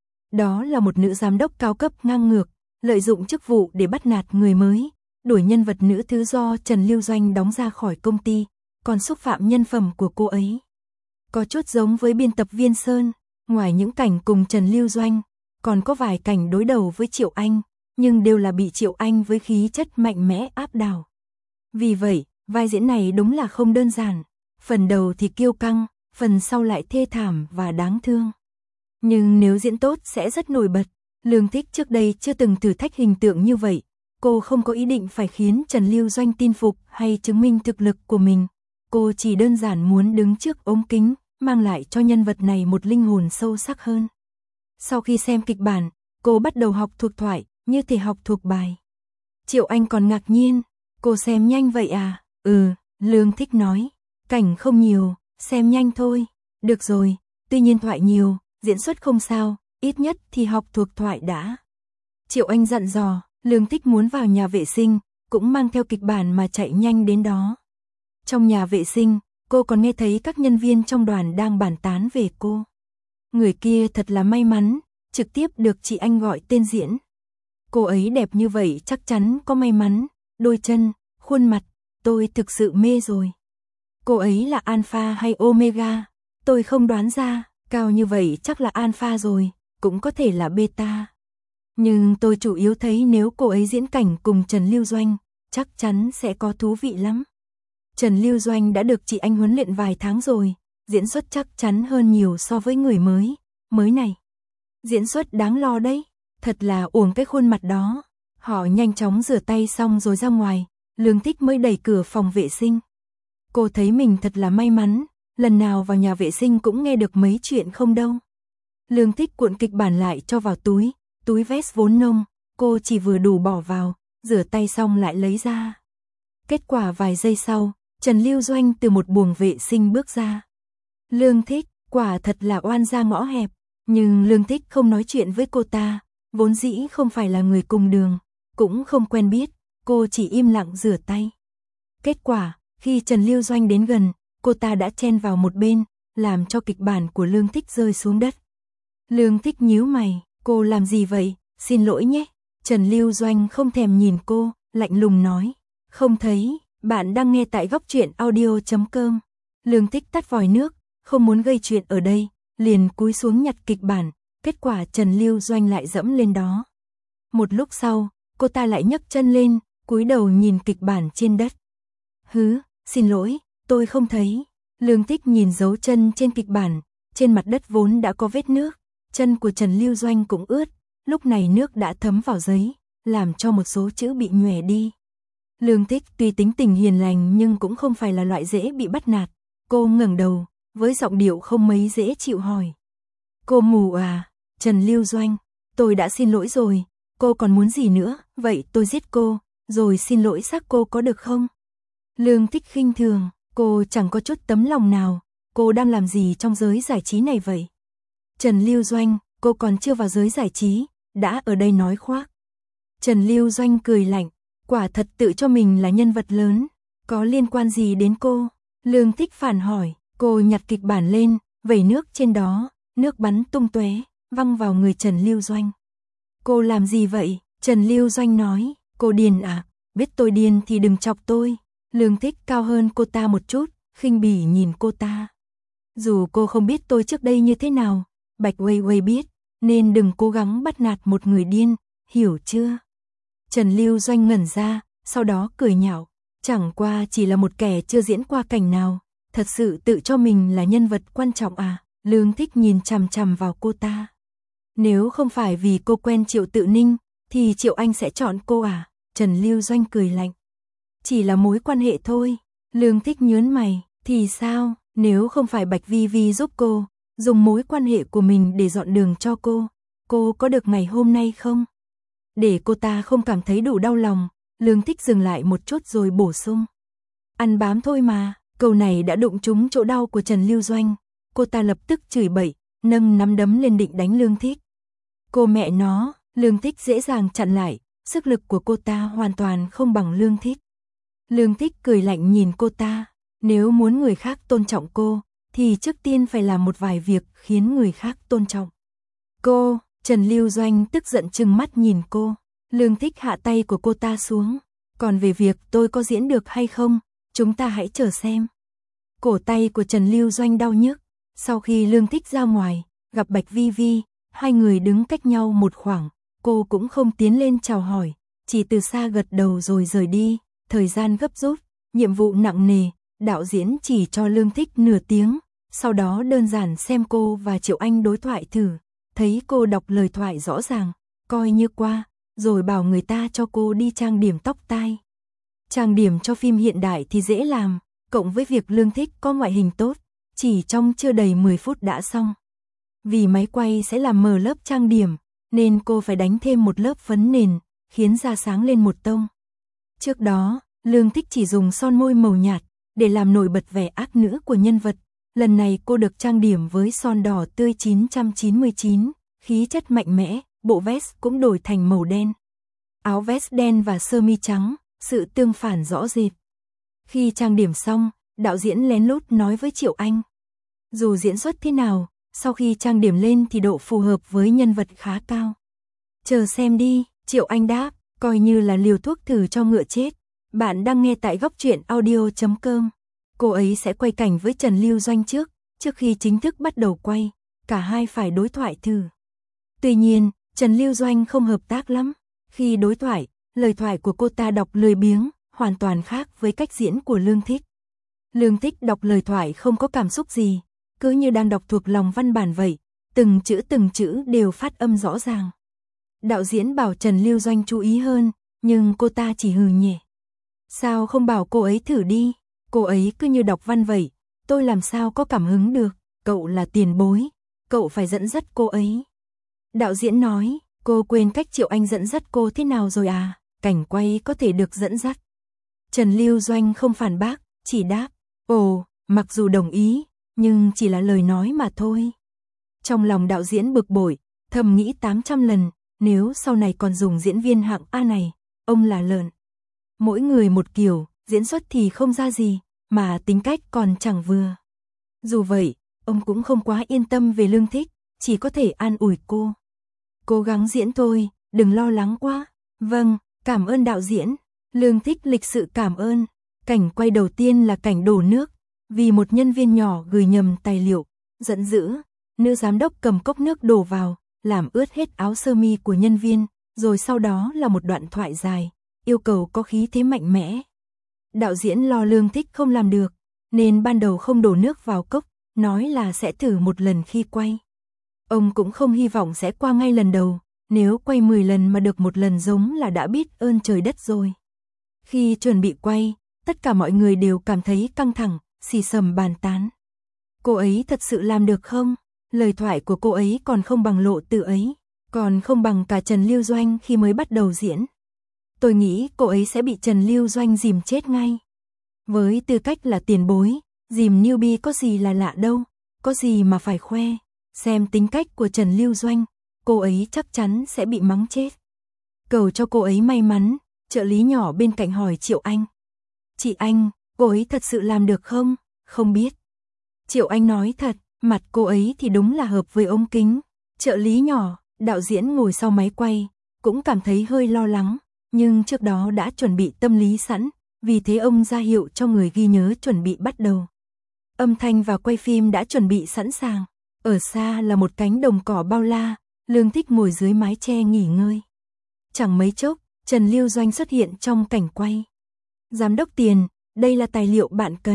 A: Đó là một nữ giám đốc cao cấp ngang ngược, lợi dụng chức vụ để bắt nạt người mới, đuổi nhân vật nữ thứ do Trần Lưu Doanh đóng ra khỏi công ty, còn xúc phạm nhân phẩm của cô ấy. Có chút giống với biên tập viên Sơn, ngoài những cảnh cùng Trần Lưu Doanh, còn có vài cảnh đối đầu với Triệu Anh, nhưng đều là bị Triệu Anh với khí chất mạnh mẽ áp đảo. Vì vậy, vai diễn này đúng là không đơn giản, phần đầu thì kiêu căng, phần sau lại thê thảm và đáng thương. Nhưng nếu diễn tốt sẽ rất nổi bật. Lương Thích trước đây chưa từng thử thách hình tượng như vậy, cô không có ý định phải khiến Trần Lưu Doanh tin phục hay chứng minh thực lực của mình. Cô chỉ đơn giản muốn đứng trước ống kính, mang lại cho nhân vật này một linh hồn sâu sắc hơn. Sau khi xem kịch bản, cô bắt đầu học thuộc thoại, như thể học thuộc bài. Triệu Anh còn ngạc nhiên, cô xem nhanh vậy à? Ừ, Lương Thích nói, cảnh không nhiều, xem nhanh thôi. Được rồi, tuy nhiên thoại nhiều, diễn xuất không sao, ít nhất thì học thuộc thoại đã. Triệu Anh dặn dò, Lương Thích muốn vào nhà vệ sinh, cũng mang theo kịch bản mà chạy nhanh đến đó. Trong nhà vệ sinh, cô còn nghe thấy các nhân viên trong đoàn đang bàn tán về cô. Người kia thật là may mắn, trực tiếp được chị Anh gọi tên diễn. Cô ấy đẹp như vậy chắc chắn có may mắn, đôi chân, khuôn mặt, tôi thực sự mê rồi. Cô ấy là Alpha hay Omega? Tôi không đoán ra, cao như vậy chắc là Alpha rồi, cũng có thể là Beta. Nhưng tôi chủ yếu thấy nếu cô ấy diễn cảnh cùng Trần Lưu Doanh, chắc chắn sẽ có thú vị lắm. Trần Lưu Doanh đã được chị Anh huấn luyện vài tháng rồi, diễn xuất chắc chắn hơn nhiều so với người mới, mới này. Diễn xuất đáng lo đấy, thật là uổng cái khuôn mặt đó. Họ nhanh chóng rửa tay xong rồi ra ngoài, Lương Thích mới đẩy cửa phòng vệ sinh. Cô thấy mình thật là may mắn, lần nào vào nhà vệ sinh cũng nghe được mấy chuyện không đâu. Lương Thích cuộn kịch bản lại cho vào túi, túi vest vốn nông, cô chỉ vừa đủ bỏ vào, rửa tay xong lại lấy ra. Kết quả vài giây sau, Trần Lưu Doanh từ một buồng vệ sinh bước ra. Lương Thích, quả thật là oan gia ngõ hẹp, nhưng Lương Thích không nói chuyện với cô ta, vốn dĩ không phải là người cùng đường, cũng không quen biết, cô chỉ im lặng rửa tay. Kết quả, khi Trần Lưu Doanh đến gần, cô ta đã chen vào một bên, làm cho kịch bản của Lương Thích rơi xuống đất. Lương Thích nhíu mày, cô làm gì vậy, xin lỗi nhé. Trần Lưu Doanh không thèm nhìn cô, lạnh lùng nói, không thấy, bạn đang nghe tại góc truyện audio chấm com. Lương Thích tắt vòi nước, không muốn gây chuyện ở đây, liền cúi xuống nhặt kịch bản, kết quả Trần Lưu Doanh lại dẫm lên đó. Một lúc sau, cô ta lại nhấc chân lên, cúi đầu nhìn kịch bản trên đất. Hứ, xin lỗi, tôi không thấy. Lương Thích nhìn dấu chân trên kịch bản, trên mặt đất vốn đã có vết nước, chân của Trần Lưu Doanh cũng ướt, lúc này nước đã thấm vào giấy, làm cho một số chữ bị nhòe đi. Lương Thích tuy tính tình hiền lành nhưng cũng không phải là loại dễ bị bắt nạt. Cô ngẩng đầu, với giọng điệu không mấy dễ chịu hỏi. Cô mù à? Trần Lưu Doanh, tôi đã xin lỗi rồi, cô còn muốn gì nữa, vậy tôi giết cô, rồi xin lỗi xác cô có được không? Lương Thích khinh thường, cô chẳng có chút tấm lòng nào, cô đang làm gì trong giới giải trí này vậy? Trần Lưu Doanh, cô còn chưa vào giới giải trí, đã ở đây nói khoác. Trần Lưu Doanh cười lạnh, quả thật tự cho mình là nhân vật lớn, có liên quan gì đến cô? Lương Thích phản hỏi, cô nhặt kịch bản lên, vẩy nước trên đó, nước bắn tung tóe, văng vào người Trần Lưu Doanh. Cô làm gì vậy? Trần Lưu Doanh nói, cô điên à, biết tôi điên thì đừng chọc tôi. Lương Thích cao hơn cô ta một chút, khinh bỉ nhìn cô ta. Dù cô không biết tôi trước đây như thế nào, Bạch Uây Uây biết, nên đừng cố gắng bắt nạt một người điên, hiểu chưa? Trần Lưu Doanh ngẩn ra, sau đó cười nhạo, chẳng qua chỉ là một kẻ chưa diễn qua cảnh nào, thật sự tự cho mình là nhân vật quan trọng à? Lương Thích nhìn chằm chằm vào cô ta. Nếu không phải vì cô quen Triệu Tự Ninh, thì Triệu Anh sẽ chọn cô à? Trần Lưu Doanh cười lạnh. Chỉ là mối quan hệ thôi. Lương Thích nhớn mày, thì sao, nếu không phải Bạch Vi Vi giúp cô, dùng mối quan hệ của mình để dọn đường cho cô, cô có được ngày hôm nay không? Để cô ta không cảm thấy đủ đau lòng, Lương Thích dừng lại một chút rồi bổ sung. Ăn bám thôi mà, câu này đã đụng trúng chỗ đau của Trần Lưu Doanh. Cô ta lập tức chửi bậy, nâng nắm đấm lên định đánh Lương Thích. Cô mẹ nó, Lương Thích dễ dàng chặn lại, sức lực của cô ta hoàn toàn không bằng Lương Thích. Lương Thích cười lạnh nhìn cô ta, nếu muốn người khác tôn trọng cô, thì trước tiên phải làm một vài việc khiến người khác tôn trọng. Cô, Trần Lưu Doanh tức giận trừng mắt nhìn cô. Lương Thích hạ tay của cô ta xuống. Còn về việc tôi có diễn được hay không, chúng ta hãy chờ xem. Cổ tay của Trần Lưu Doanh đau nhức. Sau khi Lương Thích ra ngoài, gặp Bạch Vi Vi, hai người đứng cách nhau một khoảng. Cô cũng không tiến lên chào hỏi, chỉ từ xa gật đầu rồi rời đi. Thời gian gấp rút, nhiệm vụ nặng nề, đạo diễn chỉ cho Lương Thích nửa tiếng. Sau đó đơn giản xem cô và Triệu Anh đối thoại thử. Thấy cô đọc lời thoại rõ ràng, coi như qua, rồi bảo người ta cho cô đi trang điểm tóc tai. Trang điểm cho phim hiện đại thì dễ làm, cộng với việc Lương Thích có ngoại hình tốt, chỉ trong chưa đầy mười phút đã xong. Vì máy quay sẽ làm mờ lớp trang điểm, nên cô phải đánh thêm một lớp phấn nền, khiến da sáng lên một tông. Trước đó, Lương Thích chỉ dùng son môi màu nhạt, để làm nổi bật vẻ ác nữ của nhân vật. Lần này cô được trang điểm với son đỏ tươi chín trăm chín mươi chín, khí chất mạnh mẽ, bộ vest cũng đổi thành màu đen. Áo vest đen và sơ mi trắng, sự tương phản rõ rệt. Khi trang điểm xong, đạo diễn lén lút nói với Triệu Anh. Dù diễn xuất thế nào, sau khi trang điểm lên thì độ phù hợp với nhân vật khá cao. Chờ xem đi, Triệu Anh đáp, coi như là liều thuốc thử cho ngựa chết. Bạn đang nghe tại góc truyện audio chấm com. Cô ấy sẽ quay cảnh với Trần Lưu Doanh trước, trước khi chính thức bắt đầu quay, cả hai phải đối thoại thử. Tuy nhiên, Trần Lưu Doanh không hợp tác lắm. Khi đối thoại, lời thoại của cô ta đọc lười biếng, hoàn toàn khác với cách diễn của Lương Thích. Lương Thích đọc lời thoại không có cảm xúc gì, cứ như đang đọc thuộc lòng văn bản vậy, từng chữ từng chữ đều phát âm rõ ràng. Đạo diễn bảo Trần Lưu Doanh chú ý hơn, nhưng cô ta chỉ hừ nhẹ. Sao không bảo cô ấy thử đi? Cô ấy cứ như đọc văn vậy, tôi làm sao có cảm hứng được, cậu là tiền bối, cậu phải dẫn dắt cô ấy. Đạo diễn nói, cô quên cách Triệu Anh dẫn dắt cô thế nào rồi à, cảnh quay có thể được dẫn dắt. Trần Lưu Doanh không phản bác, chỉ đáp, ồ, mặc dù đồng ý, nhưng chỉ là lời nói mà thôi. Trong lòng đạo diễn bực bội, thầm nghĩ tám trăm lần, nếu sau này còn dùng diễn viên hạng A này, ông là lợn. Mỗi người một kiểu, diễn xuất thì không ra gì, mà tính cách còn chẳng vừa. Dù vậy, ông cũng không quá yên tâm về Lương Thích, chỉ có thể an ủi cô. Cố gắng diễn thôi, đừng lo lắng quá. Vâng, cảm ơn đạo diễn. Lương Thích lịch sự cảm ơn. Cảnh quay đầu tiên là cảnh đổ nước, vì một nhân viên nhỏ gửi nhầm tài liệu. Giận dữ, nữ giám đốc cầm cốc nước đổ vào, làm ướt hết áo sơ mi của nhân viên, rồi sau đó là một đoạn thoại dài, yêu cầu có khí thế mạnh mẽ. Đạo diễn lo Lương Thích không làm được, nên ban đầu không đổ nước vào cốc, nói là sẽ thử một lần khi quay. Ông cũng không hy vọng sẽ qua ngay lần đầu, nếu quay mười lần mà được một lần giống là đã biết ơn trời đất rồi. Khi chuẩn bị quay, tất cả mọi người đều cảm thấy căng thẳng, xì xầm bàn tán. Cô ấy thật sự làm được không? Lời thoại của cô ấy còn không bằng Lộ Tử ấy, còn không bằng cả Trần Lưu Doanh khi mới bắt đầu diễn. Tôi nghĩ cô ấy sẽ bị Trần Lưu Doanh dìm chết ngay. Với tư cách là tiền bối, dìm newbie có gì là lạ đâu, có gì mà phải khoe. Xem tính cách của Trần Lưu Doanh, cô ấy chắc chắn sẽ bị mắng chết. Cầu cho cô ấy may mắn, trợ lý nhỏ bên cạnh hỏi Triệu Anh. Chị Anh, cô ấy thật sự làm được không? Không biết. Triệu Anh nói thật, mặt cô ấy thì đúng là hợp với ống kính. Trợ lý nhỏ, đạo diễn ngồi sau máy quay, cũng cảm thấy hơi lo lắng, nhưng trước đó đã chuẩn bị tâm lý sẵn, vì thế ông ra hiệu cho người ghi nhớ chuẩn bị bắt đầu. Âm thanh và quay phim đã chuẩn bị sẵn sàng. Ở xa là một cánh đồng cỏ bao la, Lương Thích ngồi dưới mái che nghỉ ngơi. Chẳng mấy chốc, Trần Lưu Doanh xuất hiện trong cảnh quay. Giám đốc Tiền, đây là tài liệu bạn cần.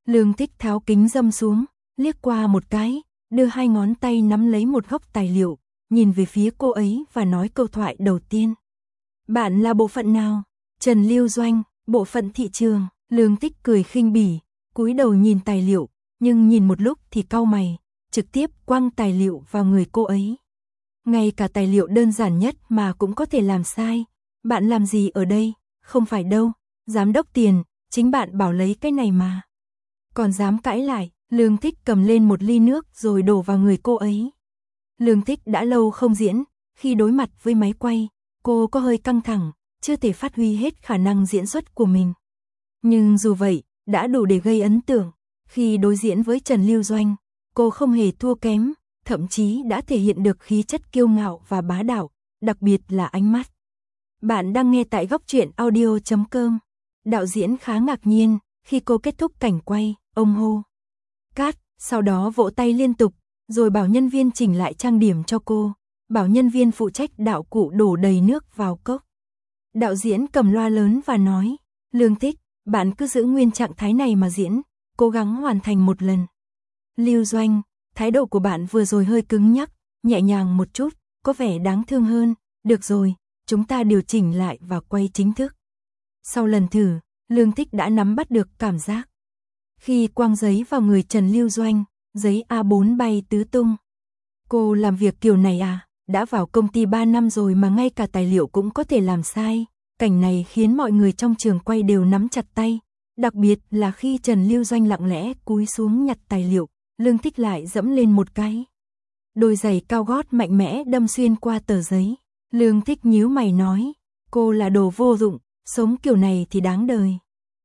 A: Lương Thích tháo kính râm xuống, liếc qua một cái, đưa hai ngón tay nắm lấy một góc tài liệu, nhìn về phía cô ấy và nói câu thoại đầu tiên. Bạn là bộ phận nào? Trần Lưu Doanh, bộ phận thị trường. Lương Thích cười khinh bỉ, cúi đầu nhìn tài liệu, nhưng nhìn một lúc thì cau mày, trực tiếp quăng tài liệu vào người cô ấy. Ngay cả tài liệu đơn giản nhất mà cũng có thể làm sai. Bạn làm gì ở đây? Không phải đâu, giám đốc tiền, chính bạn bảo lấy cái này mà. Còn dám cãi lại. Lương Thích cầm lên một ly nước rồi đổ vào người cô ấy. Lương Thích đã lâu không diễn, khi đối mặt với máy quay, cô có hơi căng thẳng, chưa thể phát huy hết khả năng diễn xuất của mình. Nhưng dù vậy, đã đủ để gây ấn tượng. Khi đối diễn với Trần Lưu Doanh, cô không hề thua kém, thậm chí đã thể hiện được khí chất kiêu ngạo và bá đạo, đặc biệt là ánh mắt. Bạn đang nghe tại góc truyện audio chấm com. Đạo diễn khá ngạc nhiên, khi cô kết thúc cảnh quay, ông hô cắt, sau đó vỗ tay liên tục, rồi bảo nhân viên chỉnh lại trang điểm cho cô, bảo nhân viên phụ trách đạo cụ đổ đầy nước vào cốc. Đạo diễn cầm loa lớn và nói, Lương Thích, bạn cứ giữ nguyên trạng thái này mà diễn, cố gắng hoàn thành một lần. Lưu Doanh, thái độ của bạn vừa rồi hơi cứng nhắc, nhẹ nhàng một chút, có vẻ đáng thương hơn, được rồi, chúng ta điều chỉnh lại và quay chính thức. Sau lần thử, Lương Thích đã nắm bắt được cảm giác. Khi quăng giấy vào người Trần Lưu Doanh, giấy A bốn bay tứ tung. Cô làm việc kiểu này à, đã vào công ty ba năm rồi mà ngay cả tài liệu cũng có thể làm sai. Cảnh này khiến mọi người trong trường quay đều nắm chặt tay, đặc biệt là khi Trần Lưu Doanh lặng lẽ cúi xuống nhặt tài liệu, Lương Thích lại dẫm lên một cái. Đôi giày cao gót mạnh mẽ đâm xuyên qua tờ giấy. Lương Thích nhíu mày nói, cô là đồ vô dụng, sống kiểu này thì đáng đời.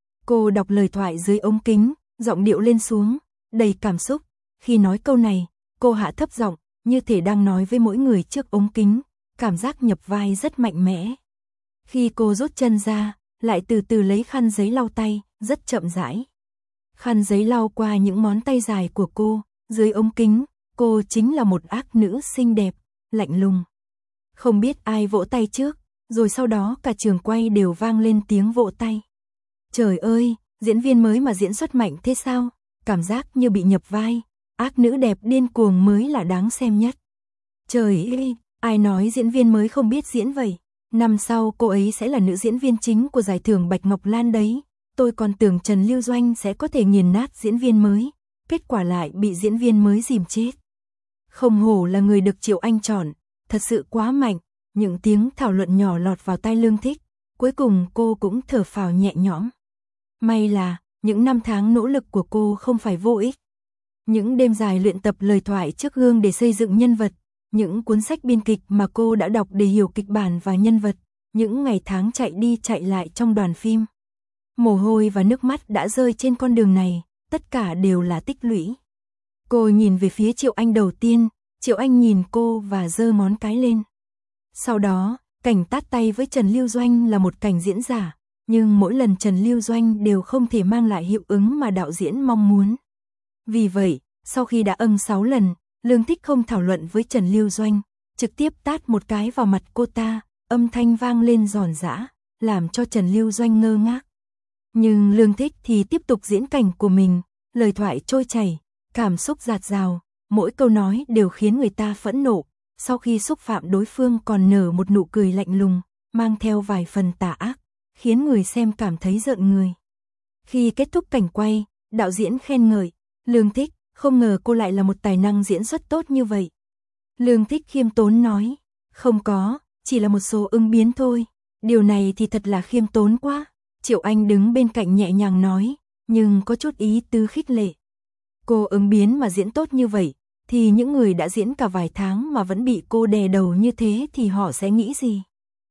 A: Cô đọc lời thoại dưới ống kính, giọng điệu lên xuống, đầy cảm xúc. Khi nói câu này, cô hạ thấp giọng, như thể đang nói với mỗi người trước ống kính, cảm giác nhập vai rất mạnh mẽ. Khi cô rút chân ra, lại từ từ lấy khăn giấy lau tay, rất chậm rãi. Khăn giấy lau qua những ngón tay dài của cô, dưới ống kính, cô chính là một ác nữ xinh đẹp, lạnh lùng. Không biết ai vỗ tay trước, rồi sau đó cả trường quay đều vang lên tiếng vỗ tay. Trời ơi, diễn viên mới mà diễn xuất mạnh thế sao? Cảm giác như bị nhập vai, ác nữ đẹp điên cuồng mới là đáng xem nhất. Trời ơi, ai nói diễn viên mới không biết diễn vậy? Năm sau cô ấy sẽ là nữ diễn viên chính của giải thưởng Bạch Ngọc Lan đấy. Tôi còn tưởng Trần Lưu Doanh sẽ có thể nghiền nát diễn viên mới, kết quả lại bị diễn viên mới dìm chết. Không hổ là người được Triệu Anh chọn, thật sự quá mạnh. Những tiếng thảo luận nhỏ lọt vào tai Lương Thích, cuối cùng cô cũng thở phào nhẹ nhõm. May là, những năm tháng nỗ lực của cô không phải vô ích. Những đêm dài luyện tập lời thoại trước gương để xây dựng nhân vật, những cuốn sách biên kịch mà cô đã đọc để hiểu kịch bản và nhân vật, những ngày tháng chạy đi chạy lại trong đoàn phim. Mồ hôi và nước mắt đã rơi trên con đường này, tất cả đều là tích lũy. Cô nhìn về phía Triệu Anh đầu tiên, Triệu Anh nhìn cô và giơ ngón cái lên. Sau đó, cảnh tát tay với Trần Lưu Doanh là một cảnh diễn giả, nhưng mỗi lần Trần Lưu Doanh đều không thể mang lại hiệu ứng mà đạo diễn mong muốn. Vì vậy, sau khi đã âng sáu lần, Lương Thích không thảo luận với Trần Lưu Doanh, trực tiếp tát một cái vào mặt cô ta, âm thanh vang lên giòn giã, làm cho Trần Lưu Doanh ngơ ngác. Nhưng Lương Thích thì tiếp tục diễn cảnh của mình, lời thoại trôi chảy, cảm xúc dạt dào, mỗi câu nói đều khiến người ta phẫn nộ, sau khi xúc phạm đối phương còn nở một nụ cười lạnh lùng, mang theo vài phần tà ác, khiến người xem cảm thấy rợn người. Khi kết thúc cảnh quay, đạo diễn khen ngợi, Lương Thích, không ngờ cô lại là một tài năng diễn xuất tốt như vậy. Lương Thích khiêm tốn nói, không có, chỉ là một số ứng biến thôi, điều này thì thật là khiêm tốn quá. Triệu Anh đứng bên cạnh nhẹ nhàng nói, nhưng có chút ý tứ khích lệ. Cô ứng biến mà diễn tốt như vậy, thì những người đã diễn cả vài tháng mà vẫn bị cô đè đầu như thế thì họ sẽ nghĩ gì?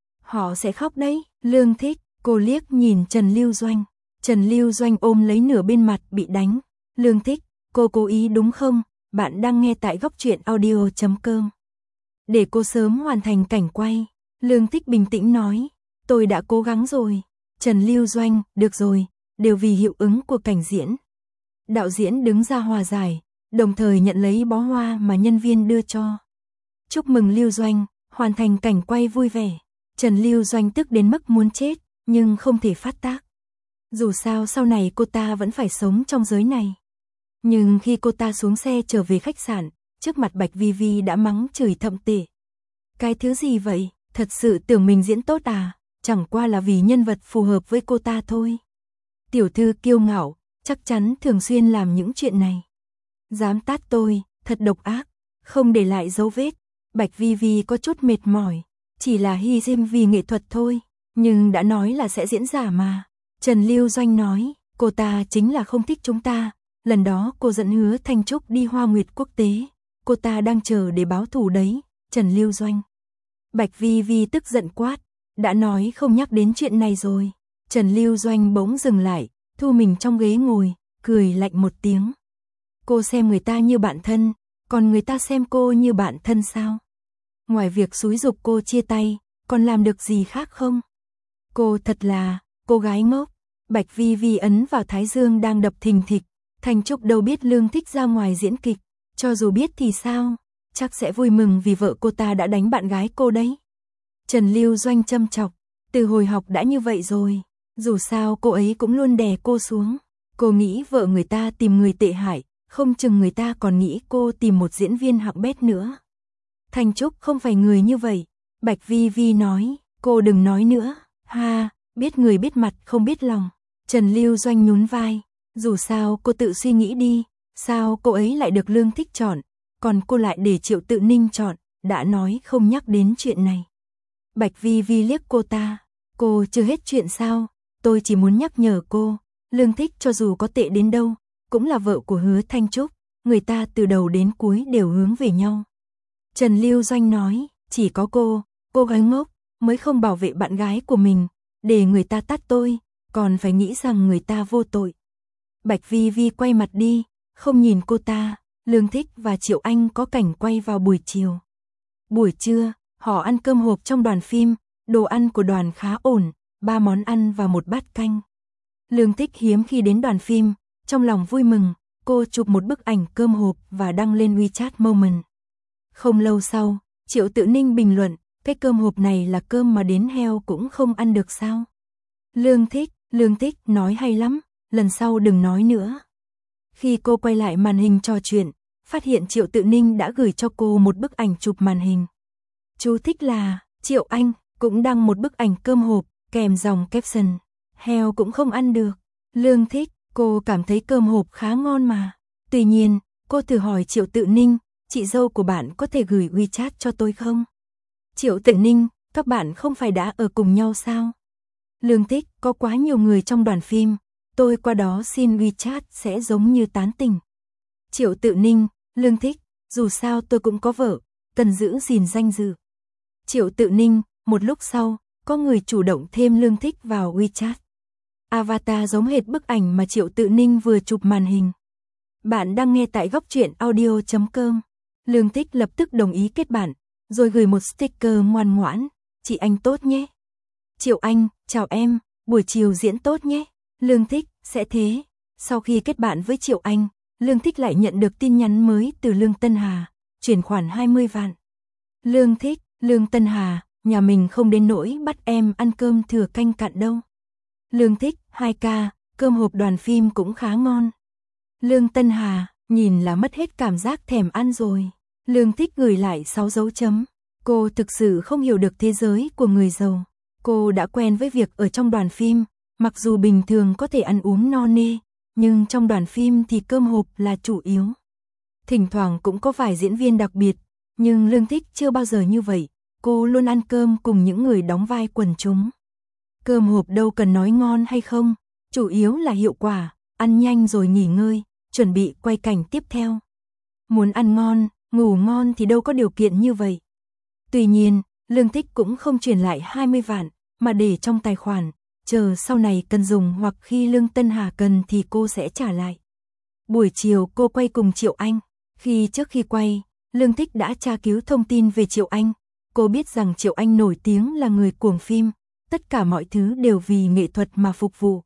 A: Họ sẽ khóc đấy. Lương Thích, cô liếc nhìn Trần Lưu Doanh. Trần Lưu Doanh ôm lấy nửa bên mặt bị đánh. Lương Thích, cô cố ý đúng không? Bạn đang nghe tại góc truyện audio chấm com. Để cô sớm hoàn thành cảnh quay. Lương Thích bình tĩnh nói, tôi đã cố gắng rồi. Trần Lưu Doanh, được rồi, đều vì hiệu ứng của cảnh diễn. Đạo diễn đứng ra hòa giải, đồng thời nhận lấy bó hoa mà nhân viên đưa cho. Chúc mừng Lưu Doanh, hoàn thành cảnh quay vui vẻ. Trần Lưu Doanh tức đến mức muốn chết, nhưng không thể phát tác. Dù sao sau này cô ta vẫn phải sống trong giới này. Nhưng khi cô ta xuống xe trở về khách sạn, trước mặt Bạch Vi Vi đã mắng chửi thậm tệ. Cái thứ gì vậy, thật sự tưởng mình diễn tốt à, chẳng qua là vì nhân vật phù hợp với cô ta thôi. Tiểu thư kiêu ngạo, chắc chắn thường xuyên làm những chuyện này. Dám tát tôi, thật độc ác, không để lại dấu vết. Bạch Vi Vi có chút mệt mỏi, chỉ là hy sinh vì nghệ thuật thôi, nhưng đã nói là sẽ diễn giả mà. Trần Lưu Doanh nói, cô ta chính là không thích chúng ta, lần đó cô dẫn Hứa Thanh Trúc đi Hoa Nguyệt quốc tế, cô ta đang chờ để báo thù đấy, Trần Lưu Doanh. Bạch Vi Vi tức giận quát, đã nói không nhắc đến chuyện này rồi. Trần Lưu Doanh bỗng dừng lại, thu mình trong ghế ngồi, cười lạnh một tiếng. Cô xem người ta như bạn thân, còn người ta xem cô như bạn thân sao? Ngoài việc xúi giục cô chia tay, còn làm được gì khác không? Cô thật là, cô gái ngốc. Bạch Vi Vi ấn vào thái dương đang đập thình thịch. Thanh Trúc đâu biết Lương Thích ra ngoài diễn kịch, cho dù biết thì sao, chắc sẽ vui mừng vì vợ cô ta đã đánh bạn gái cô đấy. Trần Lưu Doanh châm chọc, từ hồi học đã như vậy rồi, dù sao cô ấy cũng luôn đè cô xuống. Cô nghĩ vợ người ta tìm người tệ hại, không chừng người ta còn nghĩ cô tìm một diễn viên hạng bét nữa. Thanh Trúc không phải người như vậy. Bạch Vi Vi nói, cô đừng nói nữa, ha, biết người biết mặt không biết lòng. Trần Lưu Doanh nhún vai, dù sao cô tự suy nghĩ đi, sao cô ấy lại được Lương Thích chọn, còn cô lại để Triệu Tự Ninh chọn, đã nói không nhắc đến chuyện này. Bạch Vi Vi liếc cô ta, cô chưa hết chuyện sao, tôi chỉ muốn nhắc nhở cô, Lương Thích cho dù có tệ đến đâu, cũng là vợ của Hứa Thanh Trúc, người ta từ đầu đến cuối đều hướng về nhau. Trần Lưu Doanh nói, chỉ có cô, cô gái ngốc, mới không bảo vệ bạn gái của mình, để người ta tát tôi, còn phải nghĩ rằng người ta vô tội. Bạch Vi Vi quay mặt đi, không nhìn cô ta. Lương Thích và Triệu Anh có cảnh quay vào buổi chiều. Buổi trưa, họ ăn cơm hộp trong đoàn phim, đồ ăn của đoàn khá ổn, ba món ăn và một bát canh. Lương Thích hiếm khi đến đoàn phim, trong lòng vui mừng, cô chụp một bức ảnh cơm hộp và đăng lên WeChat Moment. Không lâu sau, Triệu Tự Ninh bình luận, cái cơm hộp này là cơm mà đến heo cũng không ăn được sao? Lương Thích, Lương Thích nói hay lắm, lần sau đừng nói nữa. Khi cô quay lại màn hình trò chuyện, phát hiện Triệu Tự Ninh đã gửi cho cô một bức ảnh chụp màn hình. Chú thích là, Triệu Anh cũng đăng một bức ảnh cơm hộp, kèm dòng caption, heo cũng không ăn được. Lương Thích, cô cảm thấy cơm hộp khá ngon mà. Tuy nhiên, cô thử hỏi Triệu Tự Ninh, chị dâu của bạn có thể gửi WeChat cho tôi không? Triệu Tự Ninh, các bạn không phải đã ở cùng nhau sao? Lương Thích, có quá nhiều người trong đoàn phim, tôi qua đó xin WeChat sẽ giống như tán tỉnh. Triệu Tự Ninh, Lương Thích, dù sao tôi cũng có vợ, cần giữ gìn danh dự. Triệu Tự Ninh, một lúc sau, có người chủ động thêm Lương Thích vào WeChat. Avatar giống hệt bức ảnh mà Triệu Tự Ninh vừa chụp màn hình. Bạn đang nghe tại góc truyện audio chấm com. Lương Thích lập tức đồng ý kết bạn, rồi gửi một sticker ngoan ngoãn, chị Anh tốt nhé. Triệu Anh, chào em, buổi chiều diễn tốt nhé. Lương Thích, sẽ thế. Sau khi kết bạn với Triệu Anh, Lương Thích lại nhận được tin nhắn mới từ Lương Tân Hà, chuyển khoản hai mươi vạn. Lương Thích, Lương Tân Hà, nhà mình không đến nỗi bắt em ăn cơm thừa canh cạn đâu. Lương Thích, hai k, cơm hộp đoàn phim cũng khá ngon. Lương Tân Hà, nhìn là mất hết cảm giác thèm ăn rồi. Lương Thích gửi lại sáu dấu chấm. Cô thực sự không hiểu được thế giới của người giàu. Cô đã quen với việc ở trong đoàn phim, mặc dù bình thường có thể ăn uống no nê, nhưng trong đoàn phim thì cơm hộp là chủ yếu. Thỉnh thoảng cũng có vài diễn viên đặc biệt, nhưng Lương Thích chưa bao giờ như vậy, cô luôn ăn cơm cùng những người đóng vai quần chúng. Cơm hộp đâu cần nói ngon hay không, chủ yếu là hiệu quả, ăn nhanh rồi nghỉ ngơi, chuẩn bị quay cảnh tiếp theo. Muốn ăn ngon, ngủ ngon thì đâu có điều kiện như vậy. Tuy nhiên, Lương Thích cũng không chuyển lại hai mươi vạn, mà để trong tài khoản, chờ sau này cần dùng hoặc khi Lương Tân Hà cần thì cô sẽ trả lại. Buổi chiều cô quay cùng Triệu Anh. Khi trước khi quay, Lương Thích đã tra cứu thông tin về Triệu Anh. Cô biết rằng Triệu Anh nổi tiếng là người cuồng phim, tất cả mọi thứ đều vì nghệ thuật mà phục vụ.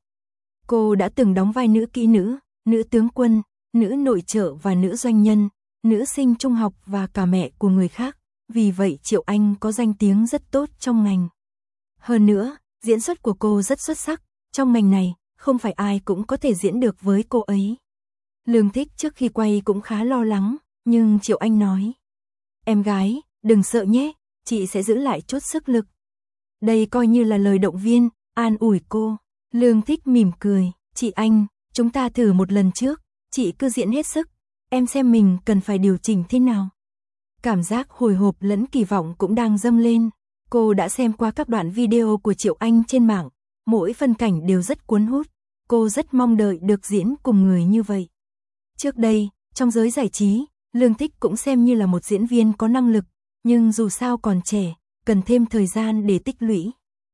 A: Cô đã từng đóng vai nữ kỹ nữ, nữ tướng quân, nữ nội trợ và nữ doanh nhân, nữ sinh trung học và cả mẹ của người khác. Vì vậy Triệu Anh có danh tiếng rất tốt trong ngành. Hơn nữa, diễn xuất của cô rất xuất sắc, trong ngành này, không phải ai cũng có thể diễn được với cô ấy. Lương Thích trước khi quay cũng khá lo lắng, nhưng Triệu Anh nói: "Em gái, đừng sợ nhé, chị sẽ giữ lại chút sức lực." Đây coi như là lời động viên, an ủi cô. Lương Thích mỉm cười: "Chị Anh, chúng ta thử một lần trước, chị cứ diễn hết sức, em xem mình cần phải điều chỉnh thế nào." Cảm giác hồi hộp lẫn kỳ vọng cũng đang dâng lên. Cô đã xem qua các đoạn video của Triệu Anh trên mạng, mỗi phân cảnh đều rất cuốn hút. Cô rất mong đợi được diễn cùng người như vậy. Trước đây, trong giới giải trí, Lương Thích cũng xem như là một diễn viên có năng lực, nhưng dù sao còn trẻ, cần thêm thời gian để tích lũy.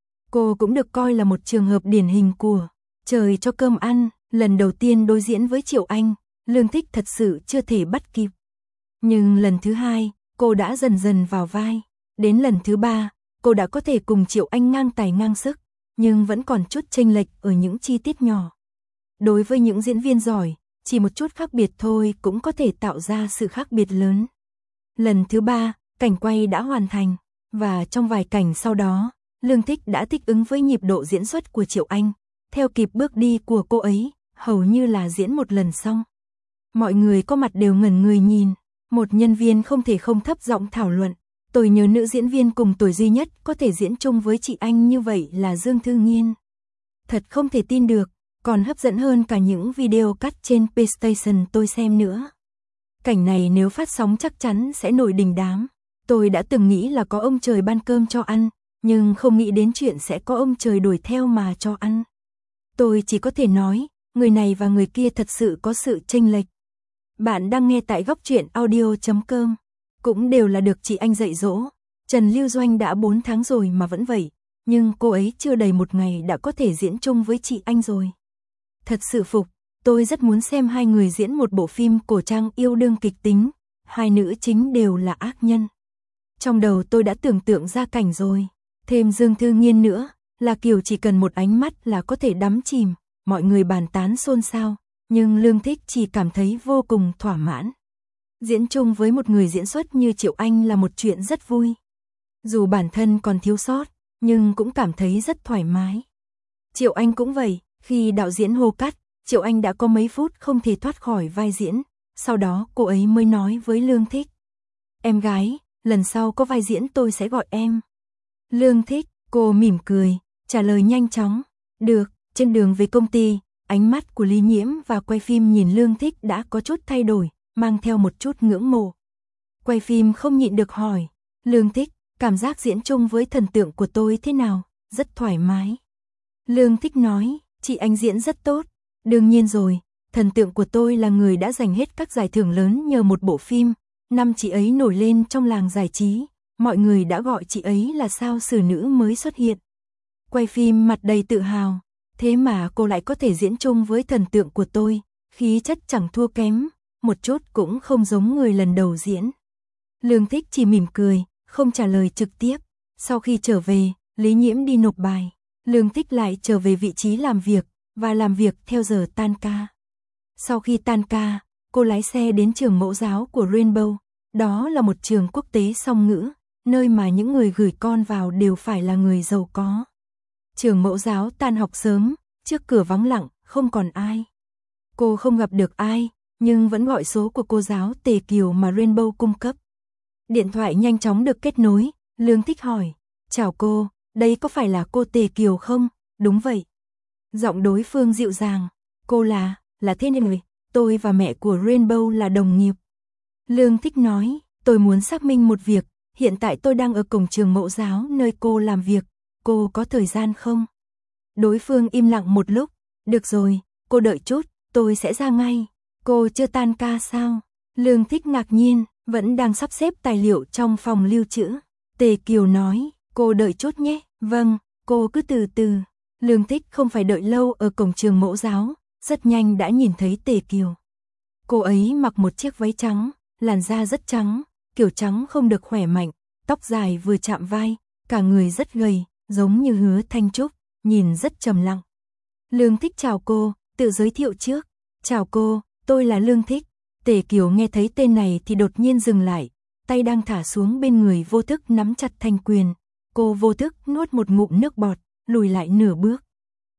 A: Cô cũng được coi là một trường hợp điển hình của trời cho cơm ăn. Lần đầu tiên đối diễn với Triệu Anh, Lương Thích thật sự chưa thể bắt kịp. Nhưng lần thứ hai, cô đã dần dần vào vai. Đến lần thứ ba, cô đã có thể cùng Triệu Anh ngang tài ngang sức, nhưng vẫn còn chút chênh lệch ở những chi tiết nhỏ. Đối với những diễn viên giỏi, chỉ một chút khác biệt thôi cũng có thể tạo ra sự khác biệt lớn. Lần thứ ba, cảnh quay đã hoàn thành, và trong vài cảnh sau đó, Lương Thích đã thích ứng với nhịp độ diễn xuất của Triệu Anh, theo kịp bước đi của cô ấy, hầu như là diễn một lần xong. Mọi người có mặt đều ngẩn người nhìn, một nhân viên không thể không thấp giọng thảo luận. Tôi nhớ nữ diễn viên cùng tuổi duy nhất có thể diễn chung với chị Anh như vậy là Dương Thư Nghiên. Thật không thể tin được, còn hấp dẫn hơn cả những video cắt trên PlayStation tôi xem nữa. Cảnh này nếu phát sóng chắc chắn sẽ nổi đình đám. Tôi đã từng nghĩ là có ông trời ban cơm cho ăn, nhưng không nghĩ đến chuyện sẽ có ông trời đuổi theo mà cho ăn. Tôi chỉ có thể nói, người này và người kia thật sự có sự chênh lệch. Bạn đang nghe tại góc truyện audio chấm com. Cũng đều là được chị Anh dạy dỗ. Trần Lưu Doanh đã bốn tháng rồi mà vẫn vậy, nhưng cô ấy chưa đầy một ngày đã có thể diễn chung với chị Anh rồi. Thật sự phục, tôi rất muốn xem hai người diễn một bộ phim cổ trang yêu đương kịch tính, hai nữ chính đều là ác nhân. Trong đầu tôi đã tưởng tượng ra cảnh rồi, thêm Dương Thư Nghiên nữa, là kiểu chỉ cần một ánh mắt là có thể đắm chìm, mọi người bàn tán xôn xao, nhưng Lương Thích chỉ cảm thấy vô cùng thỏa mãn. Diễn chung với một người diễn xuất như Triệu Anh là một chuyện rất vui. Dù bản thân còn thiếu sót, nhưng cũng cảm thấy rất thoải mái. Triệu Anh cũng vậy, khi đạo diễn hô cắt, Triệu Anh đã có mấy phút không thể thoát khỏi vai diễn, sau đó cô ấy mới nói với Lương Thích: "Em gái, lần sau có vai diễn tôi sẽ gọi em." Lương Thích, cô mỉm cười, trả lời nhanh chóng: "Được." Trên đường về công ty, ánh mắt của Lý Nhiễm và quay phim nhìn Lương Thích đã có chút thay đổi, mang theo một chút ngưỡng mộ. Quay phim không nhịn được hỏi: "Lương Thích, cảm giác diễn chung với thần tượng của tôi thế nào?" "Rất thoải mái." Lương Thích nói: "Chị Anh diễn rất tốt." "Đương nhiên rồi, thần tượng của tôi là người đã giành hết các giải thưởng lớn nhờ một bộ phim. Năm chị ấy nổi lên trong làng giải trí, mọi người đã gọi chị ấy là sao xử nữ mới xuất hiện." Quay phim mặt đầy tự hào: "Thế mà cô lại có thể diễn chung với thần tượng của tôi, khí chất chẳng thua kém, một chút cũng không giống người lần đầu diễn." Lương Thích chỉ mỉm cười, không trả lời trực tiếp. Sau khi trở về, Lý Nhiễm đi nộp bài, Lương Thích lại trở về vị trí làm việc, và làm việc theo giờ tan ca. Sau khi tan ca, cô lái xe đến trường mẫu giáo của Rainbow, đó là một trường quốc tế song ngữ, nơi mà những người gửi con vào đều phải là người giàu có. Trường mẫu giáo tan học sớm, trước cửa vắng lặng, không còn ai. Cô không gặp được ai, nhưng vẫn gọi số của cô giáo Tề Kiều mà Rainbow cung cấp. Điện thoại nhanh chóng được kết nối, Lương Thích hỏi: "Chào cô, đây có phải là cô Tề Kiều không?" "Đúng vậy." Giọng đối phương dịu dàng: "Cô là, là thế này, tôi và mẹ của Rainbow là đồng nghiệp." Lương Thích nói: "Tôi muốn xác minh một việc, hiện tại tôi đang ở cổng trường mẫu giáo nơi cô làm việc, cô có thời gian không?" Đối phương im lặng một lúc: "Được rồi, cô đợi chút, tôi sẽ ra ngay." "Cô chưa tan ca sao?" Lương Thích ngạc nhiên, vẫn đang sắp xếp tài liệu trong phòng lưu trữ. Tề Kiều nói: "Cô đợi chút nhé." "Vâng, cô cứ từ từ." Lương Thích không phải đợi lâu ở cổng trường mẫu giáo, rất nhanh đã nhìn thấy Tề Kiều. Cô ấy mặc một chiếc váy trắng, làn da rất trắng, kiểu trắng không được khỏe mạnh, tóc dài vừa chạm vai, cả người rất gầy, giống như Hứa Thanh Trúc, nhìn rất trầm lặng. Lương Thích chào cô, tự giới thiệu trước. "Chào cô, tôi là Lương Thích." Tề Kiều nghe thấy tên này thì đột nhiên dừng lại, tay đang thả xuống bên người vô thức nắm chặt thành quyền. Cô vô thức nuốt một ngụm nước bọt, lùi lại nửa bước.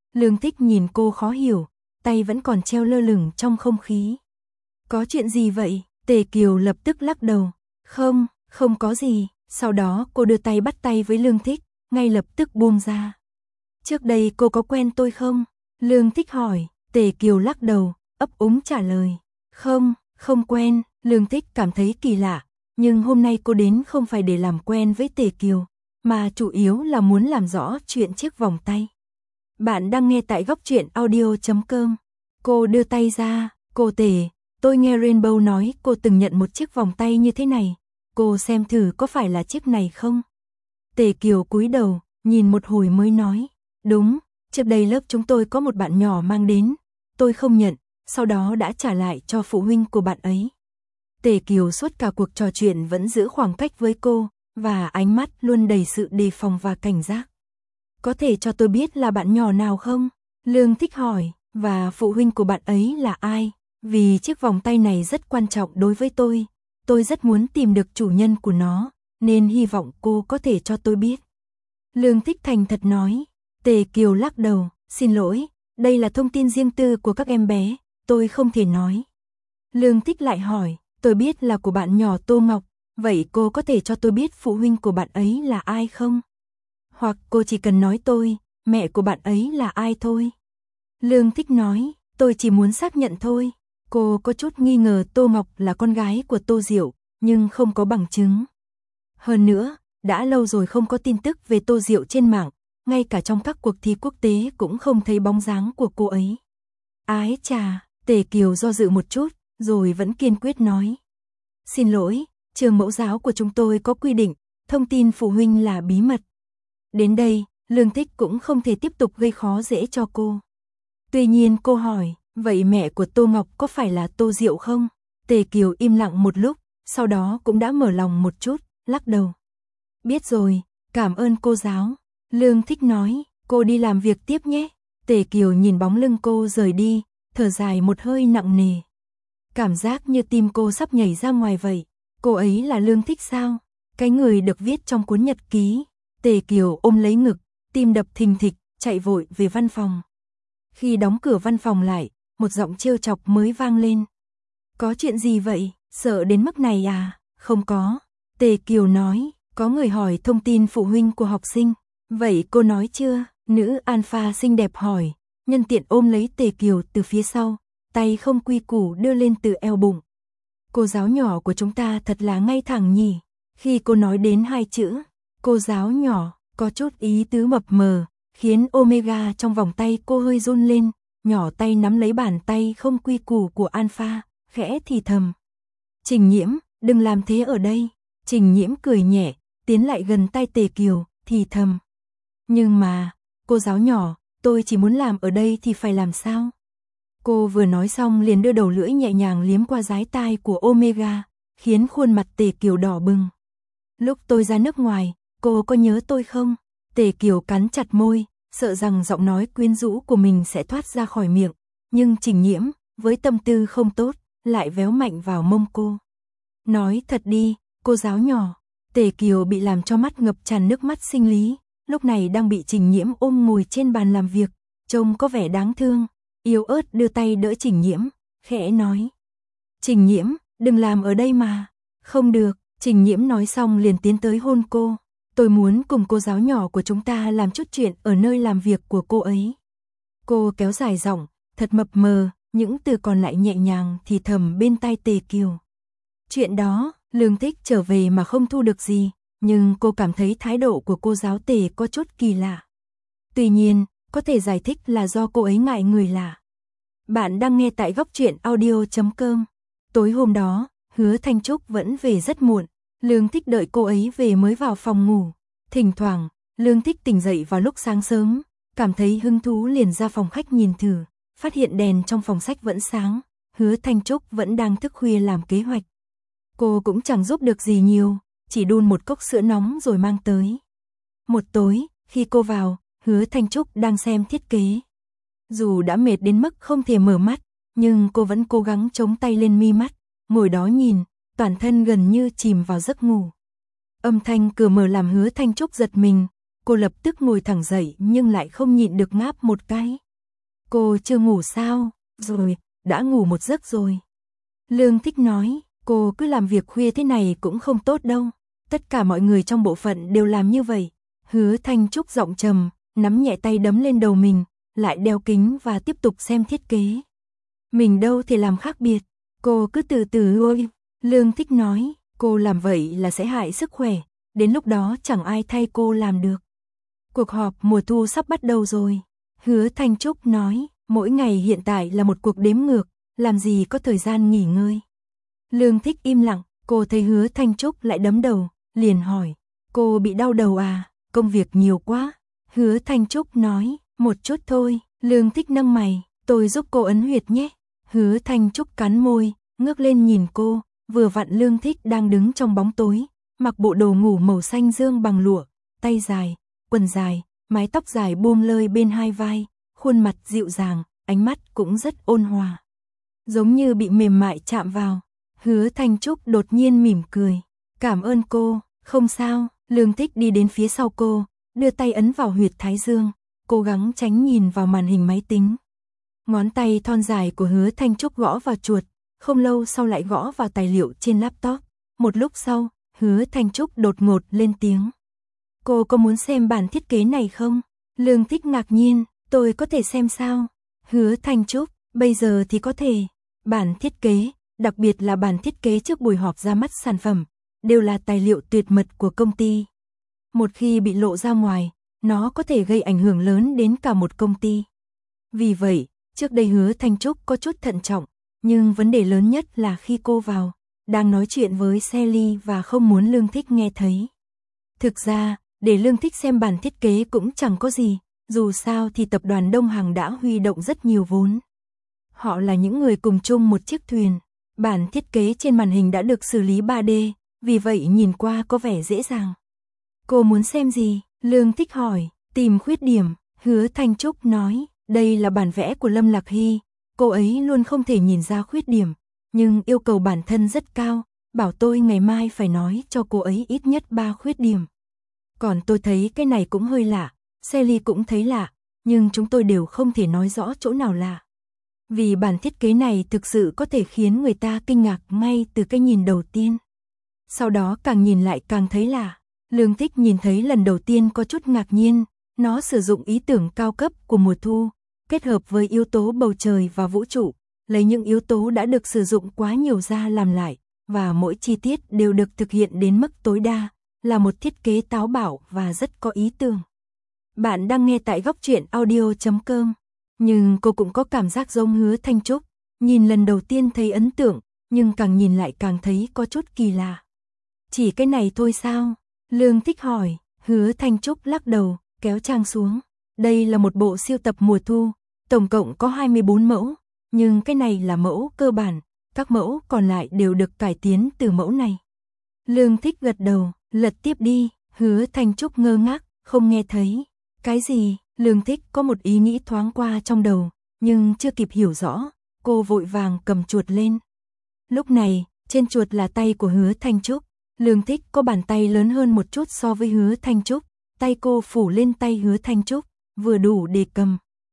A: Lương Thích nhìn cô khó hiểu, tay vẫn còn treo lơ lửng trong không khí. Có chuyện gì vậy? Tề Kiều lập tức lắc đầu. Không, không có gì. Sau đó cô đưa tay bắt tay với Lương Thích, ngay lập tức buông ra. Trước đây cô có quen tôi không? Lương Thích hỏi. Tề Kiều lắc đầu, ấp úng trả lời. Không, không quen. Lương Thích cảm thấy kỳ lạ, nhưng hôm nay cô đến không phải để làm quen với Tề Kiều, mà chủ yếu là muốn làm rõ chuyện chiếc vòng tay. Bạn đang nghe tại góc truyện audio chấm com. Cô đưa tay ra. Cô Tề, tôi nghe Rainbow nói cô từng nhận một chiếc vòng tay như thế này. Cô xem thử có phải là chiếc này không? Tề Kiều cúi đầu, nhìn một hồi mới nói. Đúng, trước đây lớp chúng tôi có một bạn nhỏ mang đến. Tôi không nhận, sau đó đã trả lại cho phụ huynh của bạn ấy. Tề Kiều suốt cả cuộc trò chuyện vẫn giữ khoảng cách với cô, và ánh mắt luôn đầy sự đề phòng và cảnh giác. Có thể cho tôi biết là bạn nhỏ nào không? Lương Thích hỏi, và phụ huynh của bạn ấy là ai? Vì chiếc vòng tay này rất quan trọng đối với tôi. Tôi rất muốn tìm được chủ nhân của nó, nên hy vọng cô có thể cho tôi biết. Lương Thích thành thật nói. Tề Kiều lắc đầu, xin lỗi, đây là thông tin riêng tư của các em bé, tôi không thể nói. Lương Thích lại hỏi, tôi biết là của bạn nhỏ Tô Ngọc, vậy cô có thể cho tôi biết phụ huynh của bạn ấy là ai không? Hoặc cô chỉ cần nói tôi, mẹ của bạn ấy là ai thôi. Lương Thích nói, tôi chỉ muốn xác nhận thôi. Cô có chút nghi ngờ Tô Ngọc là con gái của Tô Diệu, nhưng không có bằng chứng. Hơn nữa, đã lâu rồi không có tin tức về Tô Diệu trên mạng, ngay cả trong các cuộc thi quốc tế cũng không thấy bóng dáng của cô ấy. Ái chà, Tề Kiều do dự một chút, rồi vẫn kiên quyết nói. Xin lỗi, trường mẫu giáo của chúng tôi có quy định, thông tin phụ huynh là bí mật. Đến đây, Lương Thích cũng không thể tiếp tục gây khó dễ cho cô. Tuy nhiên cô hỏi, vậy mẹ của Tô Ngọc có phải là Tô Diệu không? Tề Kiều im lặng một lúc, sau đó cũng đã mở lòng một chút, lắc đầu. Biết rồi, cảm ơn cô giáo. Lương Thích nói, cô đi làm việc tiếp nhé. Tề Kiều nhìn bóng lưng cô rời đi, thở dài một hơi nặng nề. Cảm giác như tim cô sắp nhảy ra ngoài vậy. Cô ấy là Lương Thích sao? Cái người được viết trong cuốn nhật ký. Tề Kiều ôm lấy ngực, tim đập thình thịch, chạy vội về văn phòng. Khi đóng cửa văn phòng lại, một giọng trêu chọc mới vang lên. Có chuyện gì vậy? Sợ đến mức này à? Không có. Tề Kiều nói, có người hỏi thông tin phụ huynh của học sinh. Vậy cô nói chưa? Nữ alpha xinh đẹp hỏi, nhân tiện ôm lấy Tề Kiều từ phía sau, tay không quy củ đưa lên từ eo bụng. Cô giáo nhỏ của chúng ta thật là ngay thẳng nhỉ. Khi cô nói đến hai chữ, cô giáo nhỏ, có chút ý tứ mập mờ, khiến Omega trong vòng tay cô hơi run lên, nhỏ tay nắm lấy bàn tay không quy củ của Alpha, khẽ thì thầm. Trình Nhiễm, đừng làm thế ở đây. Trình Nhiễm cười nhẹ, tiến lại gần tay Tề Kiều, thì thầm. Nhưng mà, cô giáo nhỏ, tôi chỉ muốn làm ở đây thì phải làm sao? Cô vừa nói xong liền đưa đầu lưỡi nhẹ nhàng liếm qua dái tai của Omega, khiến khuôn mặt Tề Kiều đỏ bừng. Lúc tôi ra nước ngoài, cô có nhớ tôi không? Tề Kiều cắn chặt môi, sợ rằng giọng nói quyến rũ của mình sẽ thoát ra khỏi miệng, nhưng Trình Nhiễm, với tâm tư không tốt, lại véo mạnh vào mông cô. Nói thật đi, cô giáo nhỏ. Tề Kiều bị làm cho mắt ngập tràn nước mắt sinh lý, lúc này đang bị Trình Nhiễm ôm ngồi trên bàn làm việc, trông có vẻ đáng thương, yếu ớt đưa tay đỡ Trình Nhiễm, khẽ nói. Trình Nhiễm, đừng làm ở đây mà. Không được, Trình Nhiễm nói xong liền tiến tới hôn cô. Tôi muốn cùng cô giáo nhỏ của chúng ta làm chút chuyện ở nơi làm việc của cô ấy. Cô kéo dài giọng, thật mập mờ, những từ còn lại nhẹ nhàng thì thầm bên tai Tề Kiều. Chuyện đó, Lương Thích trở về mà không thu được gì, nhưng cô cảm thấy thái độ của cô giáo Tề có chút kỳ lạ. Tuy nhiên, có thể giải thích là do cô ấy ngại người lạ. Bạn đang nghe tại góc truyện audio chấm com. Tối hôm đó, Hứa Thanh Trúc vẫn về rất muộn. Lương Thích đợi cô ấy về mới vào phòng ngủ. Thỉnh thoảng, Lương Thích tỉnh dậy vào lúc sáng sớm, cảm thấy hứng thú liền ra phòng khách nhìn thử, phát hiện đèn trong phòng sách vẫn sáng, Hứa Thanh Trúc vẫn đang thức khuya làm kế hoạch. Cô cũng chẳng giúp được gì nhiều, chỉ đun một cốc sữa nóng rồi mang tới. Một tối, khi cô vào, Hứa Thanh Trúc đang xem thiết kế. Dù đã mệt đến mức không thể mở mắt, nhưng cô vẫn cố gắng chống tay lên mi mắt, ngồi đó nhìn, toàn thân gần như chìm vào giấc ngủ. Âm thanh cửa mở làm Hứa Thanh Trúc giật mình, cô lập tức ngồi thẳng dậy nhưng lại không nhịn được ngáp một cái. Cô chưa ngủ sao? Rồi, đã ngủ một giấc rồi. Lương Thích nói, cô cứ làm việc khuya thế này cũng không tốt đâu. Tất cả mọi người trong bộ phận đều làm như vậy. Hứa Thanh Trúc giọng trầm, nắm nhẹ tay đấm lên đầu mình, lại đeo kính và tiếp tục xem thiết kế. Mình đâu thể làm khác biệt, cô cứ từ từ ôi. Lương Thích nói, cô làm vậy là sẽ hại sức khỏe, đến lúc đó chẳng ai thay cô làm được. Cuộc họp mùa thu sắp bắt đầu rồi. Hứa Thanh Trúc nói, mỗi ngày hiện tại là một cuộc đếm ngược, làm gì có thời gian nghỉ ngơi. Lương Thích im lặng, cô thấy Hứa Thanh Trúc lại đấm đầu, liền hỏi, cô bị đau đầu à, công việc nhiều quá. Hứa Thanh Trúc nói, một chút thôi. Lương Thích nâng mày, tôi giúp cô ấn huyệt nhé. Hứa Thanh Trúc cắn môi, ngước lên nhìn cô, vừa vặn Lương Thích đang đứng trong bóng tối, mặc bộ đồ ngủ màu xanh dương bằng lụa, tay dài, quần dài, mái tóc dài buông lơi bên hai vai, khuôn mặt dịu dàng, ánh mắt cũng rất ôn hòa. Giống như bị mềm mại chạm vào. Hứa Thanh Trúc đột nhiên mỉm cười, cảm ơn cô, không sao. Lương Thích đi đến phía sau cô, đưa tay ấn vào huyệt thái dương, cố gắng tránh nhìn vào màn hình máy tính. Ngón tay thon dài của Hứa Thanh Trúc gõ vào chuột, không lâu sau lại gõ vào tài liệu trên laptop. Một lúc sau, Hứa Thanh Trúc đột ngột lên tiếng. Cô có muốn xem bản thiết kế này không? Lương Thích ngạc nhiên, tôi có thể xem sao? Hứa Thanh Trúc, bây giờ thì có thể. Bản thiết kế, đặc biệt là bản thiết kế trước buổi họp ra mắt sản phẩm, đều là tài liệu tuyệt mật của công ty. Một khi bị lộ ra ngoài, nó có thể gây ảnh hưởng lớn đến cả một công ty. Vì vậy, trước đây Hứa Thanh Trúc có chút thận trọng, nhưng vấn đề lớn nhất là khi cô vào, đang nói chuyện với Sally và không muốn Lương Thích nghe thấy. Thực ra, để Lương Thích xem bản thiết kế cũng chẳng có gì, dù sao thì tập đoàn Đông Hằng đã huy động rất nhiều vốn. Họ là những người cùng chung một chiếc thuyền, bản thiết kế trên màn hình đã được xử lý ba D, vì vậy nhìn qua có vẻ dễ dàng. Cô muốn xem gì? Lương Thích hỏi, tìm khuyết điểm. Hứa Thanh Trúc nói, đây là bản vẽ của Lâm Lạc Hy, cô ấy luôn không thể nhìn ra khuyết điểm, nhưng yêu cầu bản thân rất cao, bảo tôi ngày mai phải nói cho cô ấy ít nhất ba khuyết điểm. Còn tôi thấy cái này cũng hơi lạ, Sally cũng thấy lạ, nhưng chúng tôi đều không thể nói rõ chỗ nào lạ. Vì bản thiết kế này thực sự có thể khiến người ta kinh ngạc ngay từ cái nhìn đầu tiên. Sau đó càng nhìn lại càng thấy lạ. Lương Thích nhìn thấy lần đầu tiên có chút ngạc nhiên, nó sử dụng ý tưởng cao cấp của mùa thu, kết hợp với yếu tố bầu trời và vũ trụ, lấy những yếu tố đã được sử dụng quá nhiều ra làm lại, và mỗi chi tiết đều được thực hiện đến mức tối đa, là một thiết kế táo bạo và rất có ý tưởng. Bạn đang nghe tại góc truyện audio chấm com, nhưng cô cũng có cảm giác giống Hứa Thanh Trúc, nhìn lần đầu tiên thấy ấn tượng, nhưng càng nhìn lại càng thấy có chút kỳ lạ. Chỉ cái này thôi sao? Lương Thích hỏi. Hứa Thanh Trúc lắc đầu, kéo trang xuống. Đây là một bộ siêu tập mùa thu, tổng cộng có hai mươi bốn mẫu, nhưng cái này là mẫu cơ bản, các mẫu còn lại đều được cải tiến từ mẫu này. Lương Thích gật đầu, lật tiếp đi. Hứa Thanh Trúc ngơ ngác, không nghe thấy. Cái gì? Lương Thích có một ý nghĩ thoáng qua trong đầu, nhưng chưa kịp hiểu rõ, cô vội vàng cầm chuột lên. Lúc này, trên chuột là tay của Hứa Thanh Trúc. Lương Thích có bàn tay lớn hơn một chút so với Hứa Thanh Trúc, tay cô phủ lên tay Hứa Thanh Trúc, vừa đủ để cầm.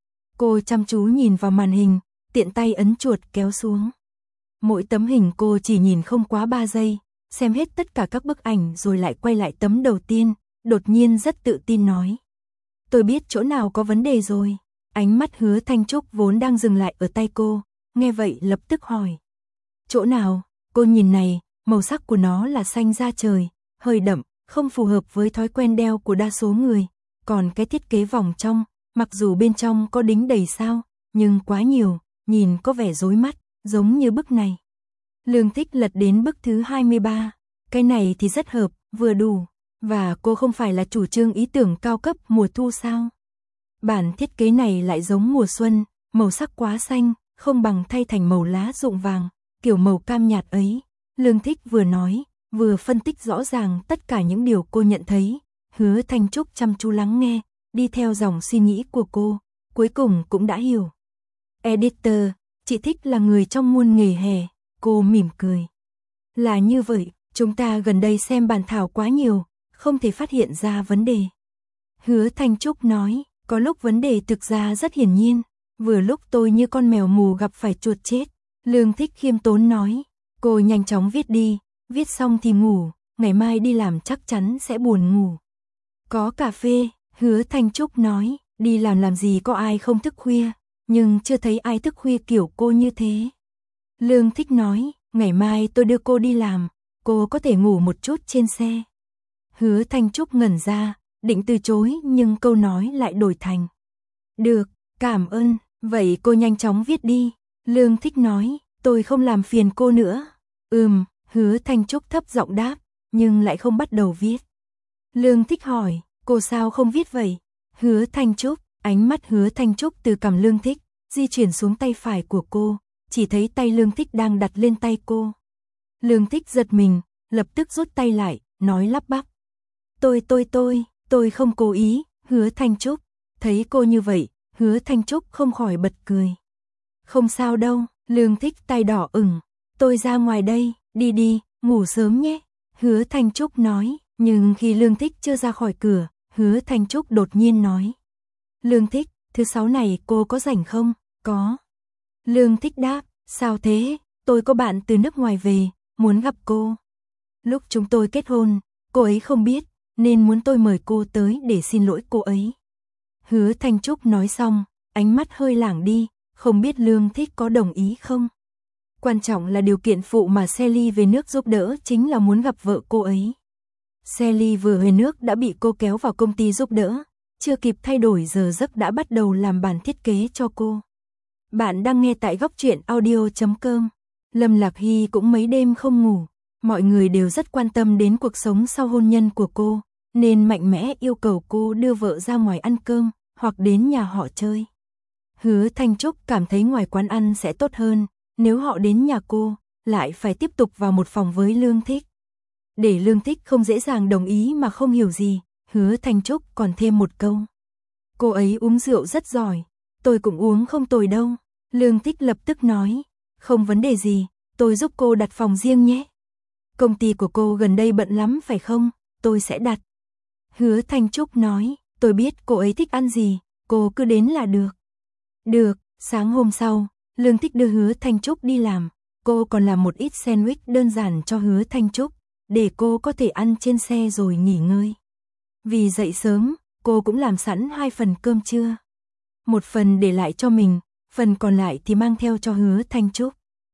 A: Cô chăm chú nhìn vào màn hình, tiện tay ấn chuột kéo xuống. Mỗi tấm hình cô chỉ nhìn không quá ba giây, xem hết tất cả các bức ảnh rồi lại quay lại tấm đầu tiên, đột nhiên rất tự tin nói. Tôi biết chỗ nào có vấn đề rồi. Ánh mắt Hứa Thanh Trúc vốn đang dừng lại ở tay cô, nghe vậy lập tức hỏi. Chỗ nào? Cô nhìn này, màu sắc của nó là xanh da trời, hơi đậm, không phù hợp với thói quen đeo của đa số người. Còn cái thiết kế vòng trong, mặc dù bên trong có đính đầy sao, nhưng quá nhiều, nhìn có vẻ rối mắt, giống như bức này. Lương Thích lật đến bức thứ hai mươi ba. Cái này thì rất hợp, vừa đủ. Và cô không phải là chủ trương ý tưởng cao cấp mùa thu sao? Bản thiết kế này lại giống mùa xuân, màu sắc quá xanh, không bằng thay thành màu lá rụng vàng, kiểu màu cam nhạt ấy. Lương Thích vừa nói, vừa phân tích rõ ràng tất cả những điều cô nhận thấy. Hứa Thanh Trúc chăm chú lắng nghe, đi theo dòng suy nghĩ của cô, cuối cùng cũng đã hiểu. Editor, chị Thích là người trong muôn nghề hè, cô mỉm cười. Là như vậy, chúng ta gần đây xem bản thảo quá nhiều, không thể phát hiện ra vấn đề. Hứa Thanh Trúc nói, có lúc vấn đề thực ra rất hiển nhiên, vừa lúc tôi như con mèo mù gặp phải chuột chết. Lương Thích khiêm tốn nói, cô nhanh chóng viết đi, viết xong thì ngủ, ngày mai đi làm chắc chắn sẽ buồn ngủ. Có cà phê, Hứa Thanh Trúc nói, đi làm làm gì có ai không thức khuya, nhưng chưa thấy ai thức khuya kiểu cô như thế. Lương Thích nói, ngày mai tôi đưa cô đi làm, cô có thể ngủ một chút trên xe. Hứa Thanh Trúc ngẩn ra, định từ chối nhưng câu nói lại đổi thành. Được, cảm ơn, vậy cô nhanh chóng viết đi. Lương Thích nói, tôi không làm phiền cô nữa. Ừm, Hứa Thanh Trúc thấp giọng đáp, nhưng lại không bắt đầu viết. Lương Thích hỏi, cô sao không viết vậy? Hứa Thanh Trúc, ánh mắt Hứa Thanh Trúc từ cằm Lương Thích, di chuyển xuống tay phải của cô, chỉ thấy tay Lương Thích đang đặt lên tay cô. Lương Thích giật mình, lập tức rút tay lại, nói lắp bắp. Tôi tôi tôi, tôi không cố ý, Hứa Thanh Trúc. Thấy cô như vậy, Hứa Thanh Trúc không khỏi bật cười. Không sao đâu, Lương Thích tay đỏ ửng. Tôi ra ngoài đây, đi đi, ngủ sớm nhé. Hứa Thanh Trúc nói, nhưng khi Lương Thích chưa ra khỏi cửa, Hứa Thanh Trúc đột nhiên nói. Lương Thích, thứ sáu này cô có rảnh không? Có. Lương Thích đáp, sao thế? Tôi có bạn từ nước ngoài về, muốn gặp cô. Lúc chúng tôi kết hôn, cô ấy không biết, nên muốn tôi mời cô tới để xin lỗi cô ấy. Hứa Thanh Trúc nói xong, ánh mắt hơi lảng đi, không biết Lương Thích có đồng ý không? Quan trọng là điều kiện phụ mà Sally về nước giúp đỡ chính là muốn gặp vợ cô ấy. Sally vừa về nước đã bị cô kéo vào công ty giúp đỡ, chưa kịp thay đổi giờ giấc đã bắt đầu làm bản thiết kế cho cô. Bạn đang nghe tại góc truyện audio chấm com. Lâm Lạc Hy cũng mấy đêm không ngủ, mọi người đều rất quan tâm đến cuộc sống sau hôn nhân của cô, nên mạnh mẽ yêu cầu cô đưa vợ ra ngoài ăn cơm, hoặc đến nhà họ chơi. Hứa Thanh Trúc cảm thấy ngoài quán ăn sẽ tốt hơn, nếu họ đến nhà cô, lại phải tiếp tục vào một phòng với Lương Thích. Để Lương Thích không dễ dàng đồng ý mà không hiểu gì, Hứa Thanh Trúc còn thêm một câu. Cô ấy uống rượu rất giỏi, tôi cũng uống không tồi đâu. Lương Thích lập tức nói, không vấn đề gì, tôi giúp cô đặt phòng riêng nhé. Công ty của cô gần đây bận lắm phải không, tôi sẽ đặt. Hứa Thanh Trúc nói, tôi biết cô ấy thích ăn gì, cô cứ đến là được. Được, sáng hôm sau, Lương Thích đưa Hứa Thanh Trúc đi làm, cô còn làm một ít sandwich đơn giản cho Hứa Thanh Trúc, để cô có thể ăn trên xe rồi nghỉ ngơi. Vì dậy sớm, cô cũng làm sẵn hai phần cơm trưa. Một phần để lại cho mình, phần còn lại thì mang theo cho Hứa Thanh Trúc.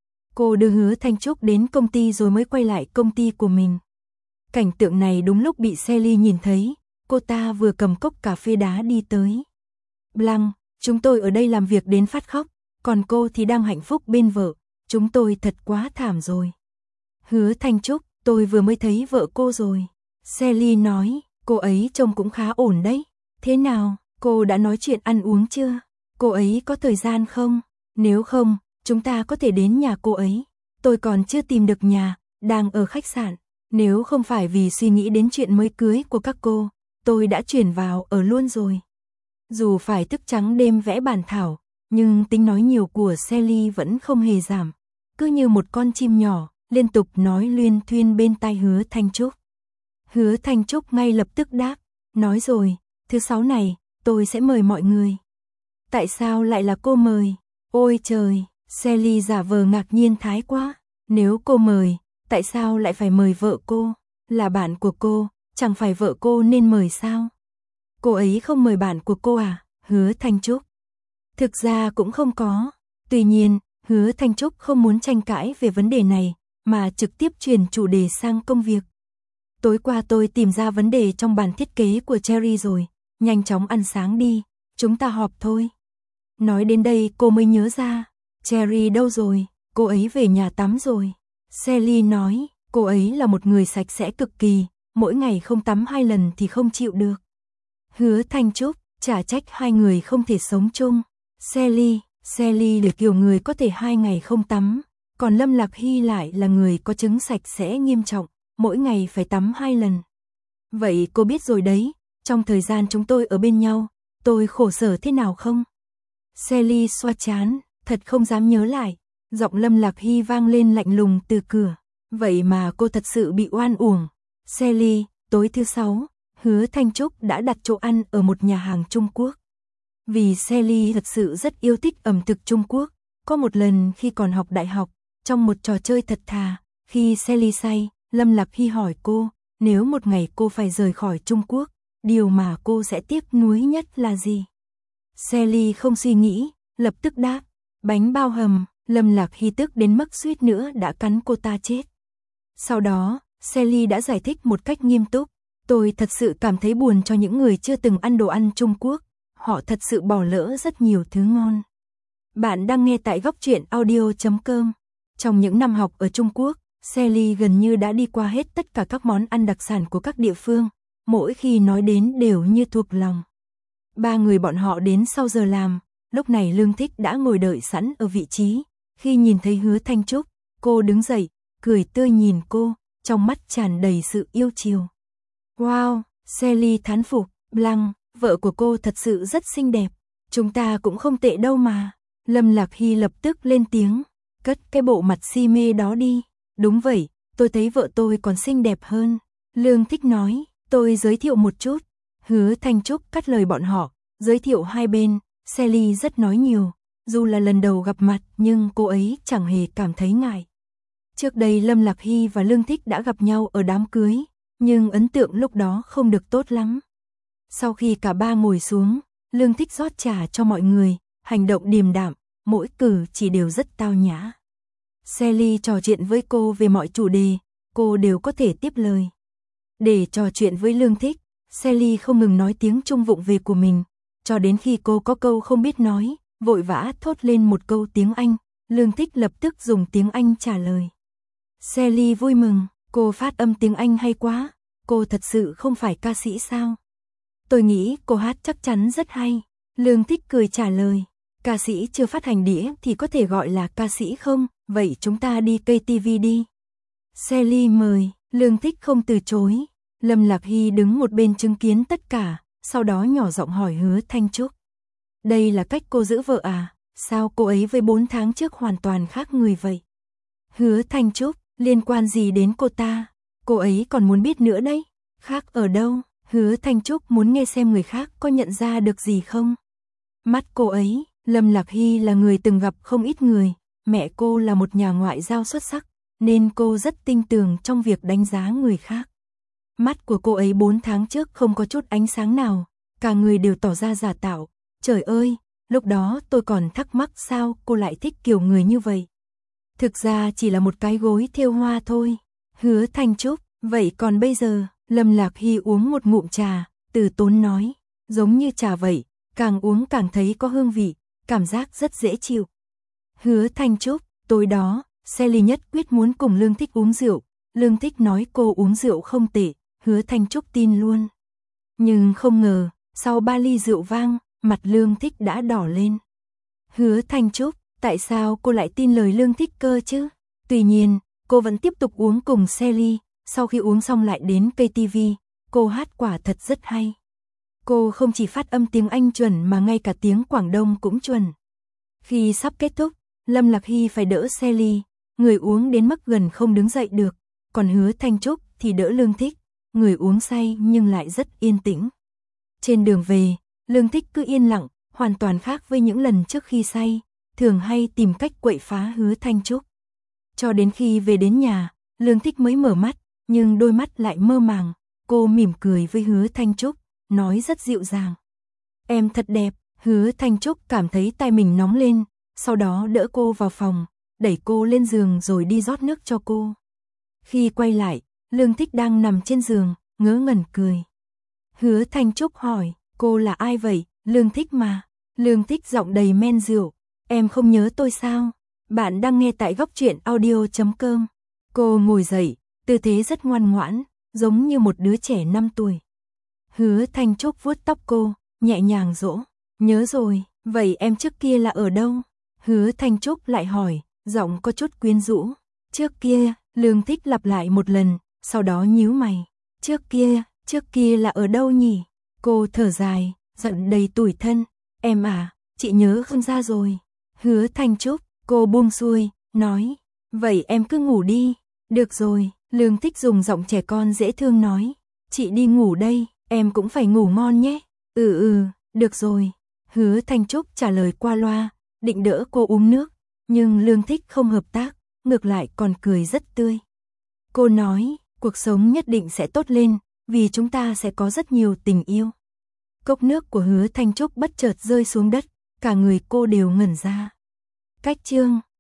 A: Cô đưa Hứa Thanh Trúc đến công ty rồi mới quay lại công ty của mình. Cảnh tượng này đúng lúc bị Sally nhìn thấy, cô ta vừa cầm cốc cà phê đá đi tới. Blanc, chúng tôi ở đây làm việc đến phát khóc, còn cô thì đang hạnh phúc bên vợ, chúng tôi thật quá thảm rồi. Hứa Thanh Trúc, tôi vừa mới thấy vợ cô rồi. Sally nói, cô ấy trông cũng khá ổn đấy. Thế nào, cô đã nói chuyện ăn uống chưa? Cô ấy có thời gian không? Nếu không, chúng ta có thể đến nhà cô ấy. Tôi còn chưa tìm được nhà, đang ở khách sạn. Nếu không phải vì suy nghĩ đến chuyện mới cưới của các cô, tôi đã chuyển vào ở luôn rồi. Dù phải thức trắng đêm vẽ bản thảo, nhưng tính nói nhiều của Sally vẫn không hề giảm. Cứ như một con chim nhỏ, liên tục nói luyên thuyên bên tai Hứa Thanh Trúc. Hứa Thanh Trúc ngay lập tức đáp, nói rồi, thứ sáu này, tôi sẽ mời mọi người. Tại sao lại là cô mời? Ôi trời, Sally giả vờ ngạc nhiên thái quá. Nếu cô mời, tại sao lại phải mời vợ cô? Là bạn của cô, chẳng phải vợ cô nên mời sao? Cô ấy không mời bạn của cô à? Hứa Thanh Trúc. Thực ra cũng không có. Tuy nhiên, Hứa Thanh Trúc không muốn tranh cãi về vấn đề này, mà trực tiếp chuyển chủ đề sang công việc. Tối qua tôi tìm ra vấn đề trong bản thiết kế của Cherry rồi, nhanh chóng ăn sáng đi, chúng ta họp thôi. Nói đến đây cô mới nhớ ra, Cherry đâu rồi, cô ấy về nhà tắm rồi. Sally nói, cô ấy là một người sạch sẽ cực kỳ, mỗi ngày không tắm hai lần thì không chịu được. Hứa Thanh Trúc, chả trách hai người không thể sống chung. Sally, Sally là kiểu người có thể hai ngày không tắm, còn Lâm Lạc Hy lại là người có chứng sạch sẽ nghiêm trọng, mỗi ngày phải tắm hai lần. Vậy cô biết rồi đấy, trong thời gian chúng tôi ở bên nhau, tôi khổ sở thế nào không? Sally xoa trán, thật không dám nhớ lại. Giọng Lâm Lạc Hy vang lên lạnh lùng từ cửa. Vậy mà cô thật sự bị oan uổng. Sally, tối thứ sáu, Hứa Thanh Trúc đã đặt chỗ ăn ở một nhà hàng Trung Quốc. Vì Sally thật sự rất yêu thích ẩm thực Trung Quốc. Có một lần khi còn học đại học, trong một trò chơi thật thà, khi Sally say, Lâm Lạc Hy hỏi cô, nếu một ngày cô phải rời khỏi Trung Quốc, điều mà cô sẽ tiếc nuối nhất là gì? Sally không suy nghĩ, lập tức đáp, bánh bao hầm. Lâm Lạc Hy tức đến mức suýt nữa đã cắn cô ta chết. Sau đó, Sally đã giải thích một cách nghiêm túc, tôi thật sự cảm thấy buồn cho những người chưa từng ăn đồ ăn Trung Quốc, họ thật sự bỏ lỡ rất nhiều thứ ngon. Bạn đang nghe tại góc truyện audio chấm com. Trong những năm học ở Trung Quốc, Sally gần như đã đi qua hết tất cả các món ăn đặc sản của các địa phương, mỗi khi nói đến đều như thuộc lòng. Ba người bọn họ đến sau giờ làm, lúc này Lương Thích đã ngồi đợi sẵn ở vị trí. Khi nhìn thấy Hứa Thanh Trúc, cô đứng dậy, cười tươi nhìn cô, trong mắt tràn đầy sự yêu chiều. Wow, Sally thán phục, Blanc, vợ của cô thật sự rất xinh đẹp, chúng ta cũng không tệ đâu mà. Lâm Lạc Hy lập tức lên tiếng, cất cái bộ mặt si mê đó đi. Đúng vậy, tôi thấy vợ tôi còn xinh đẹp hơn. Lương Thích nói, tôi giới thiệu một chút. Hứa Thanh Trúc cắt lời bọn họ, giới thiệu hai bên, Sally rất nói nhiều. Dù là lần đầu gặp mặt nhưng cô ấy chẳng hề cảm thấy ngại. Trước đây Lâm Lạc Hy và Lương Thích đã gặp nhau ở đám cưới, nhưng ấn tượng lúc đó không được tốt lắm. Sau khi cả ba ngồi xuống, Lương Thích rót trà cho mọi người, hành động điềm đạm, mỗi cử chỉ đều rất tao nhã. Sally trò chuyện với cô về mọi chủ đề, cô đều có thể tiếp lời. Để trò chuyện với Lương Thích, Sally không ngừng nói tiếng Trung vụng về của mình, cho đến khi cô có câu không biết nói, vội vã thốt lên một câu tiếng Anh, Lương Thích lập tức dùng tiếng Anh trả lời. Sally vui mừng, cô phát âm tiếng Anh hay quá, cô thật sự không phải ca sĩ sao? Tôi nghĩ cô hát chắc chắn rất hay. Lương Thích cười trả lời, ca sĩ chưa phát hành đĩa thì có thể gọi là ca sĩ không, vậy chúng ta đi ca tê vê đi. Sally mời, Lương Thích không từ chối. Lâm Lạc Hy đứng một bên chứng kiến tất cả, sau đó nhỏ giọng hỏi Hứa Thanh Trúc. Đây là cách cô giữ vợ à, sao cô ấy với bốn tháng trước hoàn toàn khác người vậy? Hứa Thanh Trúc, liên quan gì đến cô ta? Cô ấy còn muốn biết nữa đấy. Khác ở đâu? Hứa Thanh Trúc muốn nghe xem người khác có nhận ra được gì không? Mắt cô ấy, Lâm Lạc Hy là người từng gặp không ít người, mẹ cô là một nhà ngoại giao xuất sắc, nên cô rất tinh tường trong việc đánh giá người khác. Mắt của cô ấy bốn tháng trước không có chút ánh sáng nào, cả người đều tỏ ra giả tạo. Trời ơi, lúc đó tôi còn thắc mắc sao cô lại thích kiểu người như vậy. Thực ra chỉ là một cái gối thêu hoa thôi. Hứa Thanh Trúc, vậy còn bây giờ? Lâm Lạc Hy uống một ngụm trà, từ tốn nói, giống như trà vậy, càng uống càng thấy có hương vị, cảm giác rất dễ chịu. Hứa Thanh Trúc, tối đó, Sally nhất quyết muốn cùng Lương Thích uống rượu, Lương Thích nói cô uống rượu không tệ, Hứa Thanh Trúc tin luôn. Nhưng không ngờ, sau ba ly rượu vang, mặt Lương Thích đã đỏ lên. Hứa Thanh Trúc, tại sao cô lại tin lời Lương Thích cơ chứ? Tuy nhiên, cô vẫn tiếp tục uống cùng Sally, sau khi uống xong lại đến ca tê vê, cô hát quả thật rất hay. Cô không chỉ phát âm tiếng Anh chuẩn mà ngay cả tiếng Quảng Đông cũng chuẩn. Khi sắp kết thúc, Lâm Lạc Hy phải đỡ Sally, người uống đến mức gần không đứng dậy được, còn Hứa Thanh Trúc thì đỡ Lương Thích, người uống say nhưng lại rất yên tĩnh. Trên đường về, Lương Thích cứ yên lặng, hoàn toàn khác với những lần trước khi say, thường hay tìm cách quậy phá Hứa Thanh Trúc. Cho đến khi về đến nhà, Lương Thích mới mở mắt, nhưng đôi mắt lại mơ màng, cô mỉm cười với Hứa Thanh Trúc, nói rất dịu dàng. Em thật đẹp. Hứa Thanh Trúc cảm thấy tai mình nóng lên, sau đó đỡ cô vào phòng, đẩy cô lên giường rồi đi rót nước cho cô. Khi quay lại, Lương Thích đang nằm trên giường, ngớ ngẩn cười. Hứa Thanh Trúc hỏi, cô là ai vậy? Lương Thích mà. Lương Thích giọng đầy men rượu, em không nhớ tôi sao? Bạn đang nghe tại góc truyện audio chấm com. Cô ngồi dậy, tư thế rất ngoan ngoãn, giống như một đứa trẻ năm tuổi. Hứa Thanh Trúc vuốt tóc cô, nhẹ nhàng dỗ. Nhớ rồi, vậy em trước kia là ở đâu? Hứa Thanh Trúc lại hỏi, giọng có chút quyến rũ. Trước kia, Lương Thích lặp lại một lần, sau đó nhíu mày. Trước kia, trước kia là ở đâu nhỉ? Cô thở dài, giận đầy tủi thân. Em à, chị nhớ không ra rồi. Hứa Thanh Trúc, cô buông xuôi, nói. Vậy em cứ ngủ đi. Được rồi, Lương Thích dùng giọng trẻ con dễ thương nói. Chị đi ngủ đây, Em cũng phải ngủ ngon nhé. Ừ ừ, được rồi. Hứa Thanh Trúc trả lời qua loa, định đỡ cô uống nước, nhưng Lương Thích không hợp tác, ngược lại còn cười rất tươi. Cô nói, cuộc sống nhất định sẽ tốt lên, vì chúng ta sẽ có rất nhiều tình yêu. Cốc nước của Hứa Thanh Trúc bất chợt rơi xuống đất, cả người cô đều ngẩn ra. Cách chương